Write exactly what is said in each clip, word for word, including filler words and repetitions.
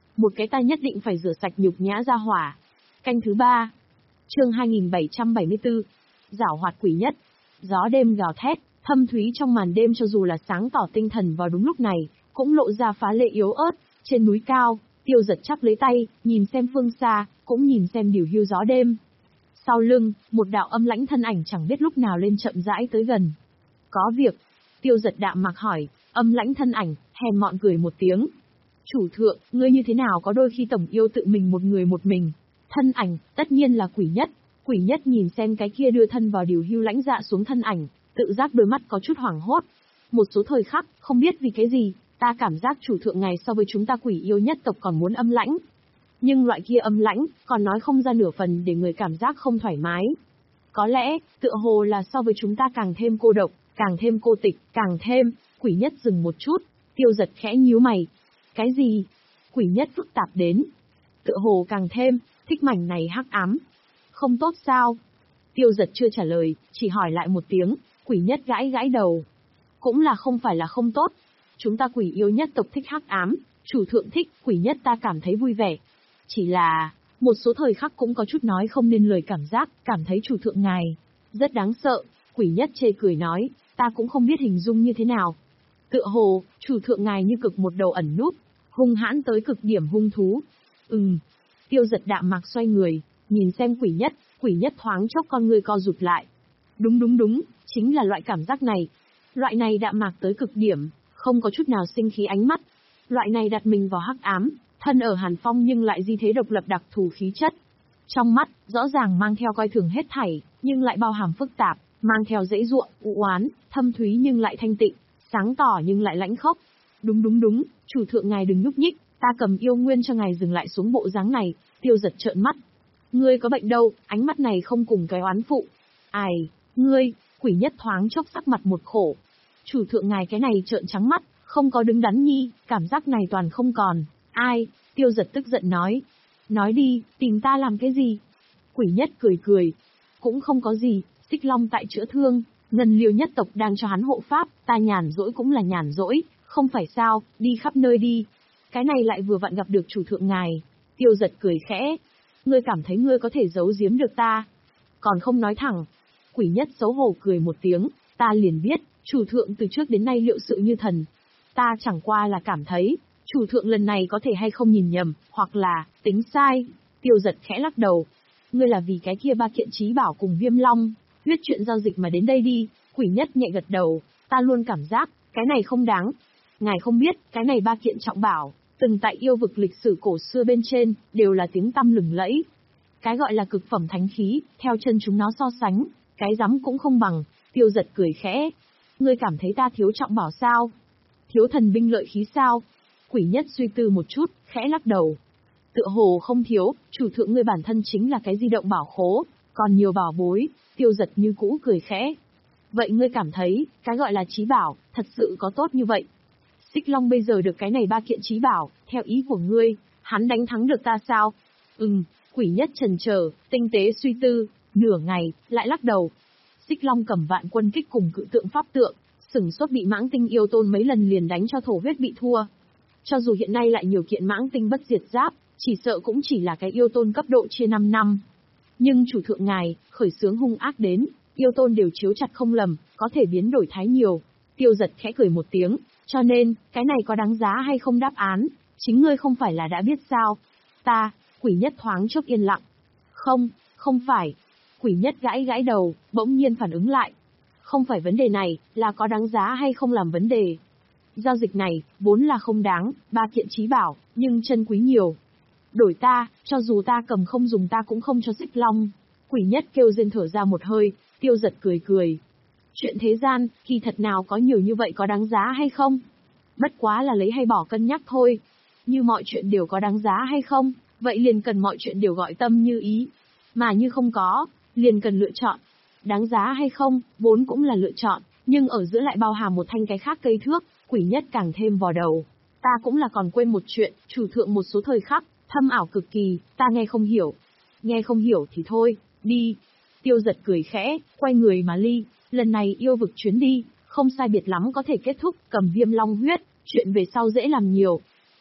Một cái ta nhất định phải rửa sạch nhục nhã ra hỏa. Canh thứ ba. Chương hai nghìn bảy trăm bảy mươi tư. Giảo hoạt quỷ nhất. Gió đêm gào thét, thâm thúy trong màn đêm cho dù là sáng tỏ tinh thần vào đúng lúc này, cũng lộ ra phá lệ yếu ớt. Trên núi cao, Tiêu Giật chắp lấy tay, nhìn xem phương xa, cũng nhìn xem điều hưu gió đêm. Sau lưng, một đạo âm lãnh thân ảnh chẳng biết lúc nào lên chậm rãi tới gần. Có việc. Tiêu Giật đạm mạc hỏi, âm lãnh thân ảnh, hèn mọn cười một tiếng. Chủ thượng, ngươi như thế nào có đôi khi tổng yêu tự mình một người một mình. Thân ảnh, tất nhiên là quỷ nhất. Quỷ nhất nhìn xem cái kia đưa thân vào điều hưu lãnh dạ xuống thân ảnh, tự giác đôi mắt có chút hoảng hốt. Một số thời khắc, không biết vì cái gì, ta cảm giác chủ thượng ngài so với chúng ta quỷ yêu nhất tộc còn muốn âm lãnh. Nhưng loại kia âm lãnh, còn nói không ra nửa phần để người cảm giác không thoải mái. Có lẽ, tựa hồ là so với chúng ta càng thêm cô độc, càng thêm cô tịch, càng thêm, quỷ nhất dừng một chút, Tiêu Giật khẽ nhíu mày. Cái gì? Quỷ nhất phức tạp đến. Tựa hồ càng thêm, thích mảnh này hắc ám. Không tốt sao? Tiêu Giật chưa trả lời, chỉ hỏi lại một tiếng, quỷ nhất gãi gãi đầu. Cũng là không phải là không tốt. Chúng ta quỷ yêu nhất tộc thích hắc ám, chủ thượng thích, quỷ nhất ta cảm thấy vui vẻ. Chỉ là, một số thời khắc cũng có chút nói không nên lời cảm giác, cảm thấy chủ thượng ngài rất đáng sợ. Quỷ nhất chê cười nói, ta cũng không biết hình dung như thế nào. Tựa hồ, chủ thượng ngài như cực một đầu ẩn núp, hung hãn tới cực điểm hung thú. Ừm. Tiêu Giật đạm mạc xoay người, nhìn xem quỷ nhất, quỷ nhất thoáng chốc con người co rụt lại. Đúng đúng đúng, chính là loại cảm giác này. Loại này đạm mạc tới cực điểm, không có chút nào sinh khí ánh mắt. Loại này đặt mình vào hắc ám, thân ở hàn phong nhưng lại di thế độc lập đặc thù khí chất. Trong mắt, rõ ràng mang theo coi thường hết thảy, nhưng lại bao hàm phức tạp, mang theo dễ ruộng, u oán, thâm thúy nhưng lại thanh tịnh, sáng tỏ nhưng lại lãnh khốc. Đúng đúng đúng, chủ thượng ngài đừng nhúc nhích, ta cầm yêu nguyên cho ngài dừng lại xuống bộ dáng này. Tiêu Giật trợn mắt. Ngươi có bệnh đâu, ánh mắt này không cùng cái oán phụ. Ai, ngươi, quỷ nhất thoáng chốc sắc mặt một khổ. Chủ thượng ngài cái này trợn trắng mắt, không có đứng đắn nhi, cảm giác này toàn không còn. Ai? Tiêu Giật tức giận nói. Nói đi, tìm ta làm cái gì? Quỷ nhất cười cười. Cũng không có gì, Xích Long tại chữa thương, Ngân Liêu nhất tộc đang cho hắn hộ pháp, ta nhàn rỗi cũng là nhàn rỗi, không phải sao, đi khắp nơi đi. Cái này lại vừa vặn gặp được chủ thượng ngài. Tiêu Giật cười khẽ. Ngươi cảm thấy ngươi có thể giấu giếm được ta? Còn không nói thẳng. Quỷ nhất xấu hổ cười một tiếng, ta liền biết, chủ thượng từ trước đến nay liệu sự như thần. Ta chẳng qua là cảm thấy, chủ thượng lần này có thể hay không nhìn nhầm, hoặc là, tính sai. Tiêu Giật khẽ lắc đầu. Ngươi là vì cái kia ba kiện trí bảo cùng Viêm Long, huyết chuyện giao dịch mà đến đây đi. Quỷ nhất nhẹ gật đầu, ta luôn cảm giác, cái này không đáng. Ngài không biết, cái này ba kiện trọng bảo, từng tại yêu vực lịch sử cổ xưa bên trên, đều là tiếng tăm lừng lẫy. Cái gọi là cực phẩm thánh khí, theo chân chúng nó so sánh, cái rắm cũng không bằng. Tiêu Giật cười khẽ. Ngươi cảm thấy ta thiếu trọng bảo sao? Thiếu thần binh lợi khí sao? Quỷ nhất suy tư một chút, khẽ lắc đầu. Tựa hồ không thiếu, chủ thượng ngươi bản thân chính là cái di động bảo khố, còn nhiều bảo bối. Tiêu Giật như cũ cười khẽ. Vậy ngươi cảm thấy, cái gọi là trí bảo, thật sự có tốt như vậy? Xích Long bây giờ được cái này ba kiện trí bảo, theo ý của ngươi, hắn đánh thắng được ta sao? Ừm, quỷ nhất chần chờ, tinh tế suy tư, nửa ngày, lại lắc đầu. Xích Long cầm vạn quân kích cùng cự tượng pháp tượng, sửng sốt bị mãng tinh yêu tôn mấy lần liền đánh cho thổ huyết bị thua. Cho dù hiện nay lại nhiều kiện mãng tinh bất diệt giáp, chỉ sợ cũng chỉ là cái yêu tôn cấp độ chia năm năm. Nhưng chủ thượng ngài, khởi xướng hung ác đến, yêu tôn đều chiếu chặt không lầm, có thể biến đổi thái nhiều. Tiêu Giật khẽ cười một tiếng, cho nên, cái này có đáng giá hay không đáp án, chính ngươi không phải là đã biết sao? Ta, quỷ nhất thoáng chốc yên lặng. Không, không phải. Quỷ nhất gãi gãi đầu, bỗng nhiên phản ứng lại. Không phải vấn đề này, là có đáng giá hay không làm vấn đề. Giao dịch này, vốn là không đáng, ba kiện trí bảo, nhưng chân quý nhiều. Đổi ta, cho dù ta cầm không dùng ta cũng không cho Xích Long. Quỷ nhất kêu rên thở ra một hơi, Tiêu Giật cười cười. Chuyện thế gian, kỳ thật nào có nhiều như vậy có đáng giá hay không? Bất quá là lấy hay bỏ cân nhắc thôi. Như mọi chuyện đều có đáng giá hay không, vậy liền cần mọi chuyện đều gọi tâm như ý. Mà như không có, liền cần lựa chọn. Đáng giá hay không, vốn cũng là lựa chọn, nhưng ở giữa lại bao hàm một thanh cái khác cây thước, quỷ nhất càng thêm vào đầu. Ta cũng là còn quên một chuyện, chủ thượng một số thời khắc, thâm ảo cực kỳ, ta nghe không hiểu. Nghe không hiểu thì thôi, đi. Tiêu Giật cười khẽ, quay người mà ly. Lần này yêu vực chuyến đi, không sai biệt lắm có thể kết thúc, cầm Viêm Long huyết, chuyện về sau dễ làm nhiều.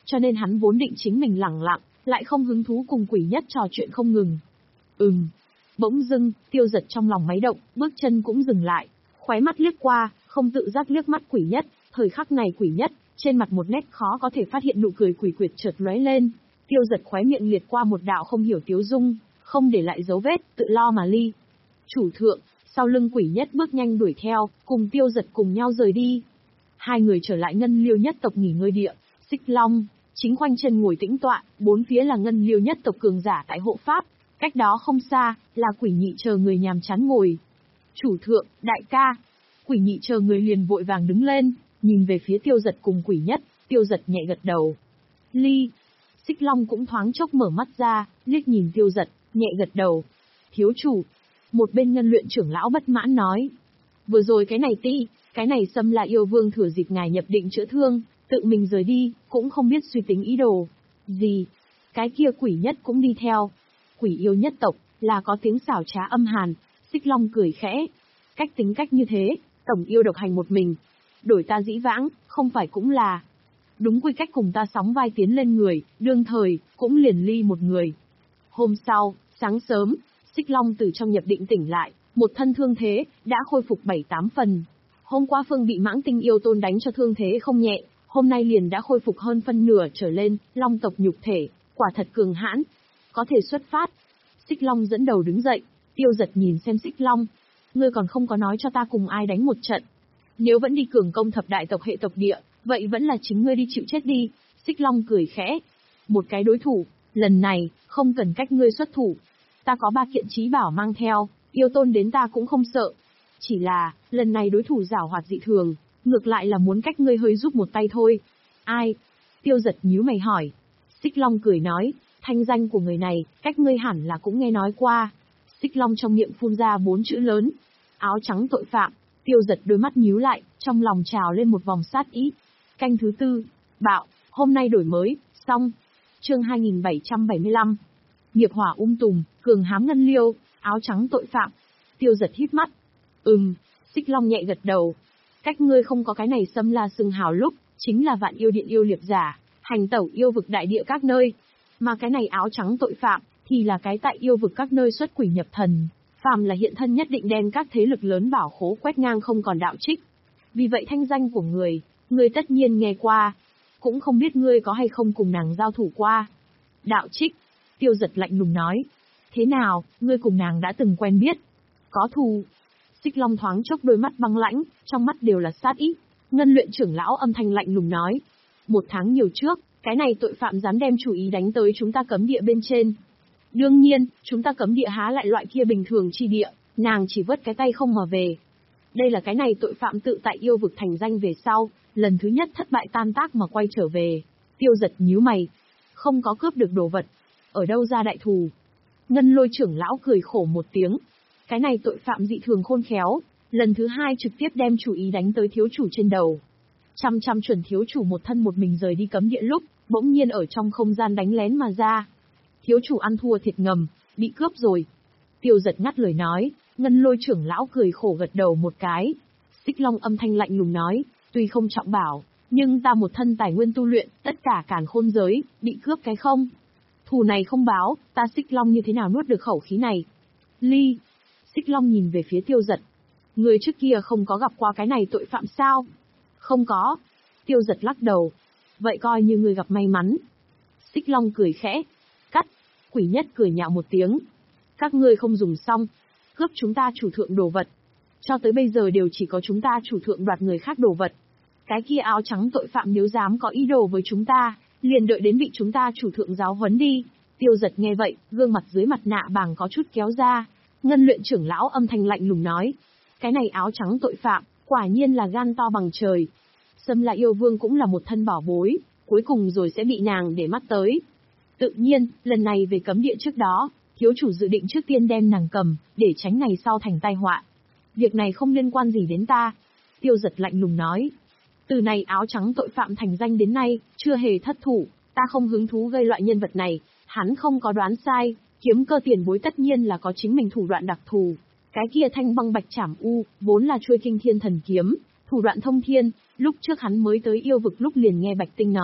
cho nên hắn vốn định chính mình lẳng lặng, lại không hứng thú cùng quỷ nhất trò chuyện không ngừng. Ừm. Bỗng dưng, Tiêu Giật trong lòng máy động, bước chân cũng dừng lại, khóe mắt liếc qua, không tự giác liếc mắt quỷ nhất, thời khắc này quỷ nhất, trên mặt một nét khó có thể phát hiện nụ cười quỷ quyệt chợt lóe lên. Tiêu Giật khóe miệng liệt qua một đạo không hiểu tiếu dung, không để lại dấu vết, tự lo mà ly. Chủ thượng, sau lưng quỷ nhất bước nhanh đuổi theo, cùng Tiêu Giật cùng nhau rời đi. Hai người trở lại Ngân Liêu nhất tộc nghỉ ngơi địa, Xích Long, chính khoanh chân ngồi tĩnh tọa, bốn phía là Ngân Liêu nhất tộc cường giả tại hộ pháp, cách đó không xa, là quỷ nhị chờ người nhàm chán ngồi. Chủ thượng, đại ca. Quỷ nhị chờ người liền vội vàng đứng lên, nhìn về phía Tiêu Giật cùng quỷ nhất, Tiêu Giật nhẹ gật đầu. Ly. Xích Long cũng thoáng chốc mở mắt ra, liếc nhìn Tiêu Giật, nhẹ gật đầu. Thiếu chủ. Một bên ngân luyện trưởng lão bất mãn nói. Vừa rồi cái này ti, cái này xâm là yêu vương thừa dịp ngài nhập định chữa thương, tự mình rời đi, cũng không biết suy tính ý đồ. Gì? Cái kia quỷ nhất cũng đi theo. Quỷ yêu nhất tộc, là có tiếng xảo trá âm hàn, Xích Long cười khẽ. Cách tính cách như thế, tổng yêu độc hành một mình. Đổi ta dĩ vãng, không phải cũng là. Đúng quy cách cùng ta sóng vai tiến lên người, đương thời, cũng liền ly một người. Hôm sau, sáng sớm, Xích Long từ trong nhập định tỉnh lại, một thân thương thế, đã khôi phục bảy tám phần. Hôm qua Phương bị mãng tinh yêu tôn đánh cho thương thế không nhẹ, hôm nay liền đã khôi phục hơn phân nửa trở lên, Long tộc nhục thể, quả thật cường hãn. Có thể xuất phát. Xích Long dẫn đầu đứng dậy, Tiêu Giật nhìn xem Xích Long. Ngươi còn không có nói cho ta cùng ai đánh một trận. Nếu vẫn đi cường công thập đại tộc hệ tộc địa, vậy vẫn là chính ngươi đi chịu chết đi. Xích Long cười khẽ. Một cái đối thủ, lần này, không cần cách ngươi xuất thủ. Ta có ba kiện trí bảo mang theo, yêu tôn đến ta cũng không sợ. Chỉ là, lần này đối thủ giảo hoạt dị thường, ngược lại là muốn cách ngươi hơi giúp một tay thôi. Ai? Tiêu Giật nhíu mày hỏi. Xích Long cười nói, thanh danh của người này, cách ngươi hẳn là cũng nghe nói qua. Xích Long trong miệng phun ra bốn chữ lớn. Áo trắng tội phạm. Tiêu Giật đôi mắt nhíu lại, trong lòng trào lên một vòng sát ý. Canh thứ tư, bạo, hôm nay đổi mới, xong. Chương hai nghìn bảy trăm bảy mươi lăm. Nghiệp hỏa um tùm, cường hám Ngân Liêu, áo trắng tội phạm. Tiêu Giật híp mắt. Ừm, Xích Long nhẹ gật đầu. Cách ngươi không có cái này xâm la xưng hào lúc, chính là vạn yêu điện yêu liệp giả, hành tẩu yêu vực đại địa các nơi. Mà cái này áo trắng tội phạm, thì là cái tại yêu vực các nơi xuất quỷ nhập thần. Phàm là hiện thân nhất định đem các thế lực lớn bảo khố quét ngang không còn đạo trích. Vì vậy thanh danh của người, người tất nhiên nghe qua. Cũng không biết ngươi có hay không cùng nàng giao thủ qua. Đạo trích. Tiêu Giật lạnh lùng nói. Thế nào, ngươi cùng nàng đã từng quen biết? Có thù. Xích Long thoáng chốc đôi mắt băng lãnh, trong mắt đều là sát ý. Ngân luyện trưởng lão âm thanh lạnh lùng nói. Một tháng nhiều trước, cái này tội phạm dám đem chủ ý đánh tới chúng ta cấm địa bên trên. Đương nhiên, chúng ta cấm địa há lại loại kia bình thường chi địa, nàng chỉ vớt cái tay không mà về. Đây là cái này tội phạm tự tại yêu vực thành danh về sau, lần thứ nhất thất bại tan tác mà quay trở về. Tiêu Giật nhíu mày. Không có cướp được đồ vật. Ở đâu ra đại thù? Ngân lôi trưởng lão cười khổ một tiếng. Cái này tội phạm dị thường khôn khéo, lần thứ hai trực tiếp đem chủ ý đánh tới thiếu chủ trên đầu. Chăm chăm chuẩn thiếu chủ một thân một mình rời đi cấm địa lúc, bỗng nhiên ở trong không gian đánh lén mà ra. Thiếu chủ ăn thua thiệt ngầm, bị cướp rồi. Tiêu Giật ngắt lời nói, Ngân lôi trưởng lão cười khổ gật đầu một cái. Xích Long âm thanh lạnh lùng nói, tuy không trọng bảo, nhưng ta một thân tài nguyên tu luyện, tất cả càn khôn giới, bị cướp cái không. Thù này không báo, ta Xích Long như thế nào nuốt được khẩu khí này? Ly. Xích Long nhìn về phía Tiêu Giật. Người trước kia không có gặp qua cái này tội phạm sao? Không có. Tiêu Giật lắc đầu. Vậy coi như người gặp may mắn. Xích Long cười khẽ. Cắt. Quỷ nhất cười nhạo một tiếng. Các ngươi không dùng xong, cướp chúng ta chủ thượng đồ vật. Cho tới bây giờ đều chỉ có chúng ta chủ thượng đoạt người khác đồ vật. Cái kia áo trắng tội phạm nếu dám có ý đồ với chúng ta, liền đợi đến vị chúng ta chủ thượng giáo huấn đi. Tiêu Giật nghe vậy, gương mặt dưới mặt nạ bàng có chút kéo ra. Ngân luyện trưởng lão âm thanh lạnh lùng nói. Cái này áo trắng tội phạm, quả nhiên là gan to bằng trời. Xâm La yêu vương cũng là một thân bảo bối, cuối cùng rồi sẽ bị nàng để mắt tới. Tự nhiên, lần này về cấm địa trước đó, thiếu chủ dự định trước tiên đem nàng cầm, để tránh ngày sau thành tai họa. Việc này không liên quan gì đến ta. Tiêu Giật lạnh lùng nói. Từ này áo trắng tội phạm thành danh đến nay, chưa hề thất thủ, ta không hứng thú gây loại nhân vật này, hắn không có đoán sai, kiếm cơ tiền bối tất nhiên là có chính mình thủ đoạn đặc thù. Cái kia thanh băng bạch trảm u, vốn là chuôi kinh thiên thần kiếm, thủ đoạn thông thiên, lúc trước hắn mới tới yêu vực lúc liền nghe Bạch Tinh nói,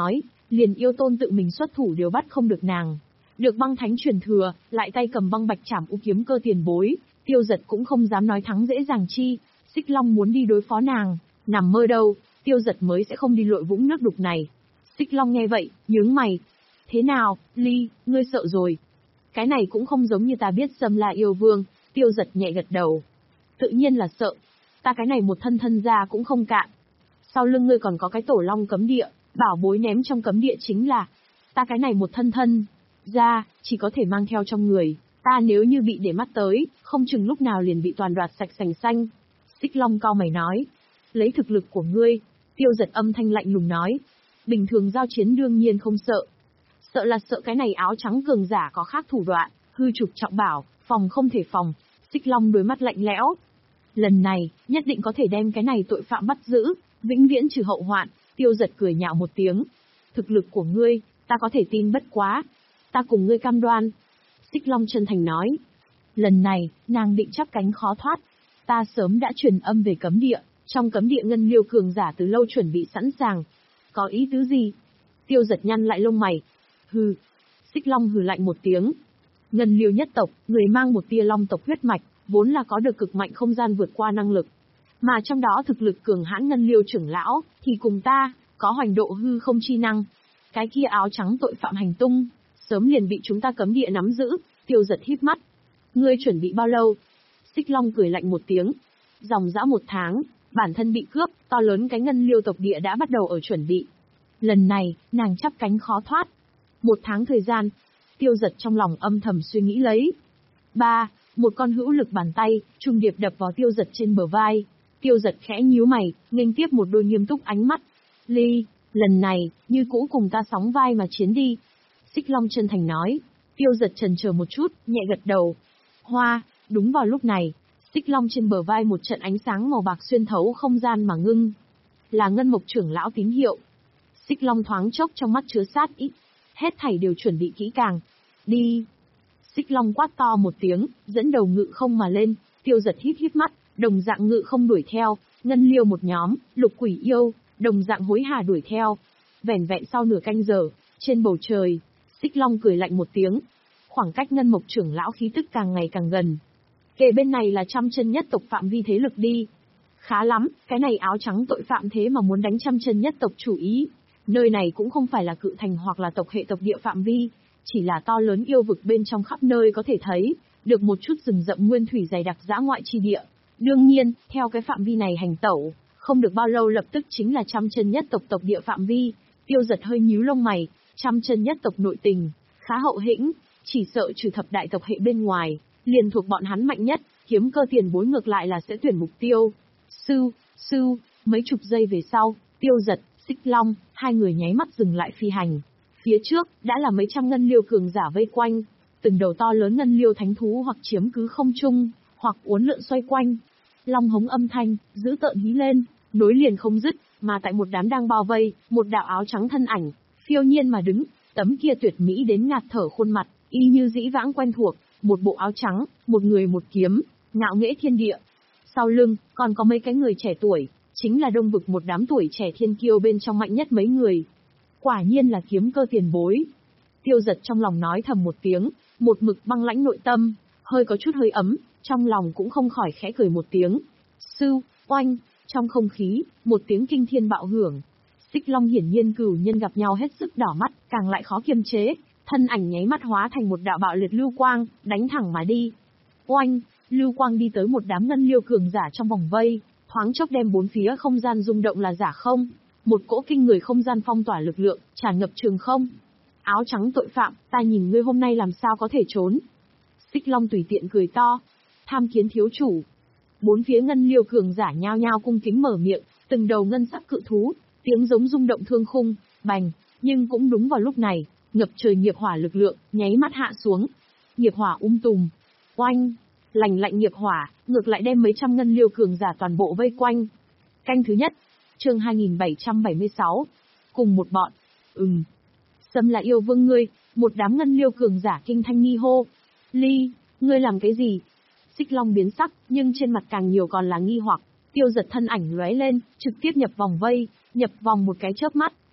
liền yêu tôn tự mình xuất thủ đều bắt không được nàng. Được băng thánh truyền thừa, lại tay cầm băng bạch trảm u kiếm cơ tiền bối, Tiêu Giật cũng không dám nói thắng dễ dàng chi. Xích Long muốn đi đối phó nàng, nằm mơ đâu, Tiêu Giật mới sẽ không đi lội vũng nước đục này. Xích Long nghe vậy, nhướng mày. Thế nào, Ly, ngươi sợ rồi? Cái này cũng không giống như ta biết Sâm La yêu vương. Tiêu Giật nhẹ gật đầu. Tự nhiên là sợ. Ta cái này một thân thân ra cũng không cạn. Sau lưng ngươi còn có cái tổ long cấm địa, bảo bối ném trong cấm địa chính là. Ta cái này một thân thân ra, chỉ có thể mang theo trong người. Ta nếu như bị để mắt tới, không chừng lúc nào liền bị toàn đoạt sạch sành xanh. Xích Long cau mày nói. Lấy thực lực của ngươi, Tiêu Giật âm thanh lạnh lùng nói. Bình thường giao chiến đương nhiên không sợ. Sợ là sợ cái này áo trắng cường giả có khác thủ đoạn, hư trục trọng bảo, phòng không thể phòng. Xích Long đôi mắt lạnh lẽo. Lần này, nhất định có thể đem cái này tội phạm bắt giữ, vĩnh viễn trừ hậu hoạn. Tiêu Giật cười nhạo một tiếng. Thực lực của ngươi, ta có thể tin bất quá. Ta cùng ngươi cam đoan. Xích Long chân thành nói. Lần này, nàng định chắp cánh khó thoát. Ta sớm đã truyền âm về cấm địa, trong cấm địa ngân liêu cường giả từ lâu chuẩn bị sẵn sàng. Có ý tứ gì? Tiêu Giật nhăn lại lông mày. Hừ. Xích Long hừ lạnh một tiếng. Ngân liêu nhất tộc, người mang một tia long tộc huyết mạch, vốn là có được cực mạnh không gian vượt qua năng lực. Mà trong đó thực lực cường hãn ngân liêu trưởng lão, thì cùng ta, có hoành độ hư không chi năng. Cái kia áo trắng tội phạm hành tung, sớm liền bị chúng ta cấm địa nắm giữ. Tiêu Giật híp mắt. Ngươi chuẩn bị bao lâu? Xích Long cười lạnh một tiếng. Dòng dã một tháng, bản thân bị cướp, to lớn cái ngân liêu tộc địa đã bắt đầu ở chuẩn bị. Lần này, nàng chắp cánh khó thoát. Một tháng thời gian, Tiêu Giật trong lòng âm thầm suy nghĩ lấy. Ba, một con hữu lực bàn tay, trùng điệp đập vào Tiêu Giật trên bờ vai. Tiêu Giật khẽ nhíu mày, nghênh tiếp một đôi nghiêm túc ánh mắt. Ly, lần này, như cũ cùng ta sóng vai mà chiến đi. Xích Long chân thành nói. Tiêu Giật chần chờ một chút, nhẹ gật đầu. Hoa, đúng vào lúc này, Xích Long trên bờ vai một trận ánh sáng màu bạc xuyên thấu không gian mà ngưng. Là Ngân Mộc trưởng lão tín hiệu. Xích Long thoáng chốc trong mắt chứa sát ý. Hết thảy đều chuẩn bị kỹ càng. Đi. Xích Long quát to một tiếng, dẫn đầu ngự không mà lên. Tiêu Giật híp híp mắt, đồng dạng ngự không đuổi theo. Ngân liêu một nhóm, lục quỷ yêu, đồng dạng hối hà đuổi theo. Vẻn vẹn sau nửa canh giờ, trên bầu trời, Xích Long cười lạnh một tiếng. Khoảng cách Ngân Mộc trưởng lão khí tức càng ngày càng gần. Kề bên này là trăm chân nhất tộc phạm vi thế lực đi. Khá lắm, cái này áo trắng tội phạm thế mà muốn đánh trăm chân nhất tộc chủ ý. Nơi này cũng không phải là cự thành hoặc là tộc hệ tộc địa phạm vi, chỉ là to lớn yêu vực bên trong khắp nơi có thể thấy, được một chút rừng rậm nguyên thủy dày đặc dã ngoại chi địa. Đương nhiên, theo cái phạm vi này hành tẩu, không được bao lâu lập tức chính là trăm chân nhất tộc tộc địa phạm vi. Tiêu Giật hơi nhíu lông mày, trăm chân nhất tộc nội tình, khá hậu hĩnh, chỉ sợ trừ thập đại tộc hệ bên ngoài, liền thuộc bọn hắn mạnh nhất, kiếm cơ tiền bối ngược lại là sẽ tuyển mục tiêu. Sư, sư, mấy chục giây về sau, Tiêu Giật, Xích Long, hai người nháy mắt dừng lại phi hành. Phía trước, đã là mấy trăm ngân liêu cường giả vây quanh, từng đầu to lớn ngân liêu thánh thú hoặc chiếm cứ không trung, hoặc uốn lượn xoay quanh. Long hống âm thanh, dữ tợn hí lên, nối liền không dứt, mà tại một đám đang bao vây, một đạo áo trắng thân ảnh, phiêu nhiên mà đứng, tấm kia tuyệt mỹ đến ngạt thở khuôn mặt, y như dĩ vãng quen thuộc, một bộ áo trắng, một người một kiếm, ngạo nghễ thiên địa. Sau lưng, còn có mấy cái người trẻ tuổi, chính là đông vực một đám tuổi trẻ thiên kiêu bên trong mạnh nhất mấy người. Quả nhiên là kiếm cơ tiền bối. Tiêu Giật trong lòng nói thầm một tiếng, một mực băng lãnh nội tâm, hơi có chút hơi ấm, trong lòng cũng không khỏi khẽ cười một tiếng. Sư, oanh, trong không khí, một tiếng kinh thiên bạo hưởng. Xích Long hiển nhiên cửu nhân gặp nhau hết sức đỏ mắt, càng lại khó kiềm chế, thân ảnh nháy mắt hóa thành một đạo bạo liệt lưu quang, đánh thẳng mà đi. Oanh, lưu quang đi tới một đám ngân liêu cường giả trong vòng vây, thoáng chốc đem bốn phía không gian rung động là giả không. Một cỗ kinh người không gian phong tỏa lực lượng, tràn ngập trường không. Áo trắng tội phạm, ta nhìn ngươi hôm nay làm sao có thể trốn. Xích Long tùy tiện cười to. Tham kiến thiếu chủ. Bốn phía ngân liêu cường giả nhao nhao cung kính mở miệng, từng đầu ngân sắc cự thú, tiếng giống rung động thương khung, bành, nhưng cũng đúng vào lúc này, ngập trời nghiệp hỏa lực lượng, nháy mắt hạ xuống. Nghiệp hỏa um tùm, oanh, lành lạnh nghiệp hỏa, ngược lại đem mấy trăm ngân liêu cường giả toàn bộ vây quanh. Canh thứ nhất, chương hai nghìn bảy trăm bảy mươi sáu, cùng một bọn, ừm. Sâm là yêu vương ngươi, một đám ngân liêu cường giả kinh thanh nghi hô. Ly, ngươi làm cái gì? Xích Long biến sắc, nhưng trên mặt càng nhiều còn là nghi hoặc. Tiêu Giật thân ảnh lóe lên, trực tiếp nhập vòng vây, nhập vòng một cái chớp mắt,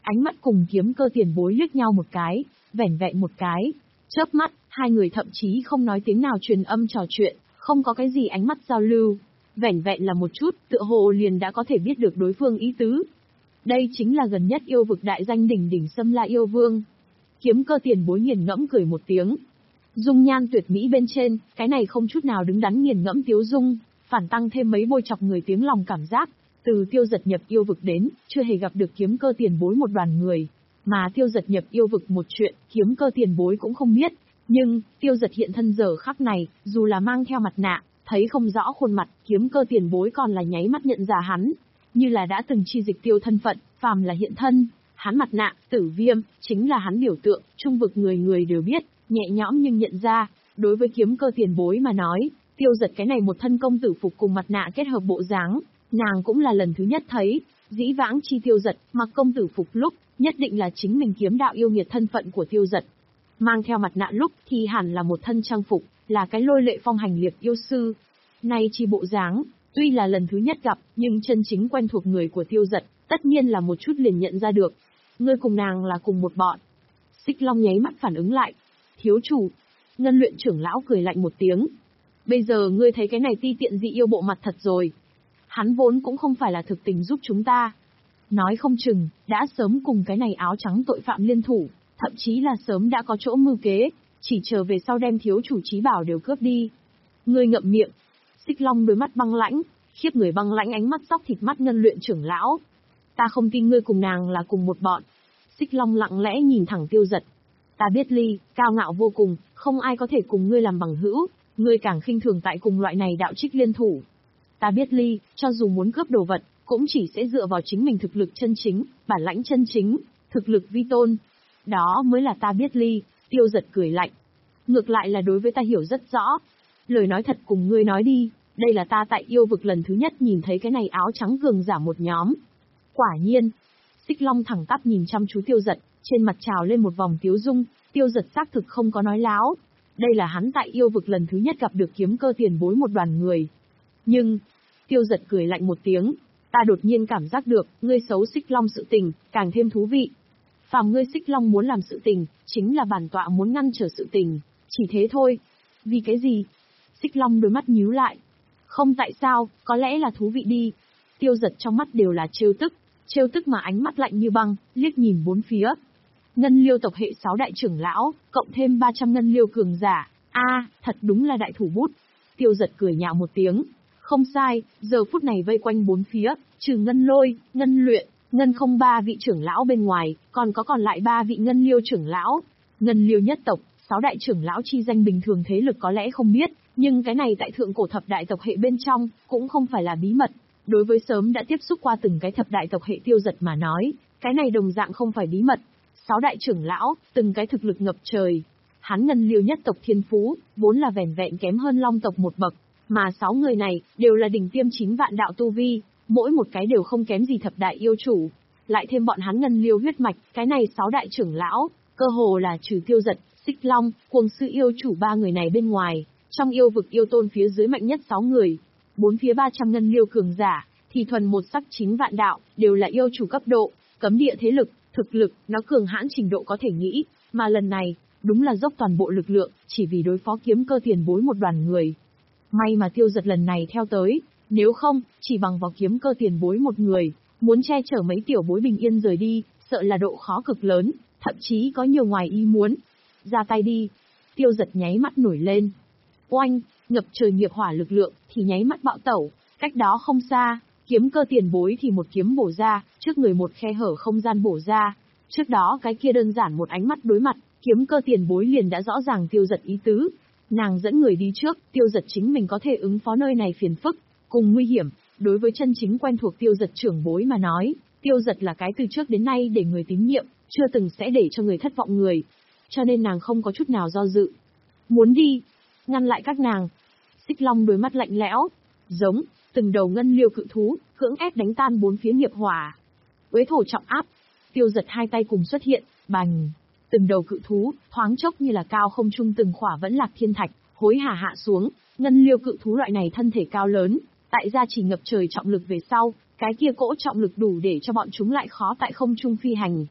Ánh mắt cùng Kiếm Cơ Tiền Bối liếc nhau một cái, vẻn vẹn một cái. Chớp mắt, hai người thậm chí không nói tiếng nào truyền âm trò chuyện, không có cái gì ánh mắt giao lưu. Vẻn vẹn là một chút, tựa hồ liền đã có thể biết được đối phương ý tứ. Đây chính là gần nhất yêu vực đại danh đỉnh đỉnh Xâm La yêu vương. Kiếm Cơ Tiền Bối nghiền ngẫm cười một tiếng. Dung nhan tuyệt mỹ bên trên, cái này không chút nào đứng đắn nghiền ngẫm tiếu dung, phản tăng thêm mấy bôi chọc người tiếng lòng cảm giác. Từ Tiêu Giật nhập yêu vực đến, chưa hề gặp được Kiếm Cơ Tiền Bối một đoàn người. Mà Tiêu Giật nhập yêu vực một chuyện, Kiếm Cơ Tiền Bối cũng không biết. Nhưng, Tiêu Giật hiện thân giờ khắc này, dù là mang theo mặt nạ, thấy không rõ khuôn mặt, Kiếm Cơ Tiền Bối còn là nháy mắt nhận ra hắn. Như là đã từng chi dịch tiêu thân phận, phàm là hiện thân. Hắn mặt nạ, Tử Viêm, chính là hắn biểu tượng, trung vực người người đều biết, nhẹ nhõm nhưng nhận ra. Đối với Kiếm Cơ Tiền Bối mà nói, Tiêu Giật cái này một thân công tử phục cùng mặt nạ kết hợp bộ dáng, nàng cũng là lần thứ nhất thấy. Dĩ vãng chi Tiêu Giật, mặc công tử phục lúc, nhất định là chính mình kiếm đạo yêu nghiệt thân phận của Tiêu Giật. Mang theo mặt nạ lúc thì hẳn là một thân trang phục, là cái lôi lệ phong hành liệt yêu sư. Nay chi bộ dáng, tuy là lần thứ nhất gặp, nhưng chân chính quen thuộc người của Tiêu Giật, tất nhiên là một chút liền nhận ra được. Ngươi cùng nàng là cùng một bọn. Xích Long nháy mắt phản ứng lại. Thiếu chủ. Ngân Luyện trưởng lão cười lạnh một tiếng. Bây giờ ngươi thấy cái này ti tiện dị yêu bộ mặt thật rồi. Hắn vốn cũng không phải là thực tình giúp chúng ta. Nói không chừng, đã sớm cùng cái này áo trắng tội phạm liên thủ, thậm chí là sớm đã có chỗ mưu kế, chỉ chờ về sau đem thiếu chủ trí bảo đều cướp đi. Ngươi ngậm miệng. Xích Long đôi mắt băng lãnh, khiếp người băng lãnh ánh mắt sóc thịt mắt Ngân Luyện trưởng lão. Ta không tin ngươi cùng nàng là cùng một bọn. Xích Long lặng lẽ nhìn thẳng Tiêu Giật. Ta biết Ly, cao ngạo vô cùng, không ai có thể cùng ngươi làm bằng hữu, ngươi càng khinh thường tại cùng loại này đạo trích liên thủ. Ta biết Ly, cho dù muốn cướp đồ vật, cũng chỉ sẽ dựa vào chính mình thực lực chân chính, bản lãnh chân chính, thực lực vi tôn. Đó mới là ta biết Ly. Tiêu Giật cười lạnh. Ngược lại là đối với ta hiểu rất rõ. Lời nói thật cùng ngươi nói đi, đây là ta tại yêu vực lần thứ nhất nhìn thấy cái này áo trắng cường giả một nhóm. Quả nhiên. Xích Long thẳng tắp nhìn chăm chú Tiêu Giật, trên mặt trào lên một vòng tiếu dung. Tiêu Giật xác thực không có nói láo. Đây là hắn tại yêu vực lần thứ nhất gặp được Kiếm Cơ Tiền Bối một đoàn người. Nhưng, Tiêu Giật cười lạnh một tiếng. Ta đột nhiên cảm giác được, ngươi xấu Xích Long sự tình, càng thêm thú vị. Phàm ngươi Xích Long muốn làm sự tình, chính là bản tọa muốn ngăn trở sự tình. Chỉ thế thôi. Vì cái gì? Xích Long đôi mắt nhíu lại. Không tại sao, có lẽ là thú vị đi. Tiêu Giật trong mắt đều là trêu tức. Trêu tức mà ánh mắt lạnh như băng, liếc nhìn bốn phía. Ngân Liêu tộc hệ sáu đại trưởng lão, cộng thêm ba trăm Ngân Liêu cường giả. A, à, thật đúng là đại thủ bút. Tiêu Giật cười nhạo một tiếng. Không sai, giờ phút này vây quanh bốn phía, trừ Ngân Lôi, Ngân Luyện, Ngân không ba vị trưởng lão bên ngoài, còn có còn lại ba vị Ngân Liêu trưởng lão. Ngân Liêu nhất tộc, sáu đại trưởng lão chi danh bình thường thế lực có lẽ không biết, nhưng cái này tại thượng cổ thập đại tộc hệ bên trong, cũng không phải là bí mật. Đối với sớm đã tiếp xúc qua từng cái thập đại tộc hệ Tiêu Giật mà nói, cái này đồng dạng không phải bí mật. Sáu đại trưởng lão, từng cái thực lực ngập trời. Hắn Ngân Liêu nhất tộc thiên phú, vốn là vẻn vẹn kém hơn Long tộc một bậc, mà sáu người này, đều là đỉnh tiêm chín vạn đạo tu vi, mỗi một cái đều không kém gì thập đại yêu chủ. Lại thêm bọn hắn Ngân Liêu huyết mạch, cái này sáu đại trưởng lão, cơ hồ là trừ Tiêu Giật, Xích Long, Cuồng Sư yêu chủ ba người này bên ngoài, trong yêu vực yêu tôn phía dưới mạnh nhất sáu người. Bốn phía ba trăm Ngân Liêu cường giả, thì thuần một sắc chín vạn đạo, đều là yêu chủ cấp độ, cấm địa thế lực, thực lực, nó cường hãn trình độ có thể nghĩ, mà lần này, đúng là dốc toàn bộ lực lượng, chỉ vì đối phó Kiếm Cơ Tiền Bối một đoàn người. May mà Tiêu Giật lần này theo tới, nếu không, chỉ bằng vào Kiếm Cơ Tiền Bối một người, muốn che chở mấy tiểu bối bình yên rời đi, sợ là độ khó cực lớn, thậm chí có nhiều ngoài ý muốn. Ra tay đi. Tiêu Giật nháy mắt nổi lên. Oanh, ngập trời nghiệp hỏa lực lượng, thì nháy mắt bạo tẩu, cách đó không xa, Kiếm Cơ Tiền Bối thì một kiếm bổ ra, trước người một khe hở không gian bổ ra. Trước đó cái kia đơn giản một ánh mắt đối mặt, Kiếm Cơ Tiền Bối liền đã rõ ràng Tiêu Giật ý tứ. Nàng dẫn người đi trước, Tiêu Giật chính mình có thể ứng phó nơi này phiền phức, cùng nguy hiểm. Đối với chân chính quen thuộc Tiêu Giật trưởng bối mà nói, Tiêu Giật là cái từ trước đến nay để người tín nhiệm, chưa từng sẽ để cho người thất vọng người. Cho nên nàng không có chút nào do dự. Muốn đi, ngăn lại các nàng. Xích Long đôi mắt lạnh lẽo, giống, từng đầu Ngân Liêu cự thú, cưỡng ép đánh tan bốn phía nghiệp hỏa. Uế thổ trọng áp, Tiêu Giật hai tay cùng xuất hiện, bành. Từng đầu cự thú, thoáng chốc như là cao không trung từng khỏa vẫn lạc thiên thạch, hối hả hạ xuống. Ngân Liêu cự thú loại này thân thể cao lớn, tại gia chỉ ngập trời trọng lực về sau, cái kia cỗ trọng lực đủ để cho bọn chúng lại khó tại không trung phi hành.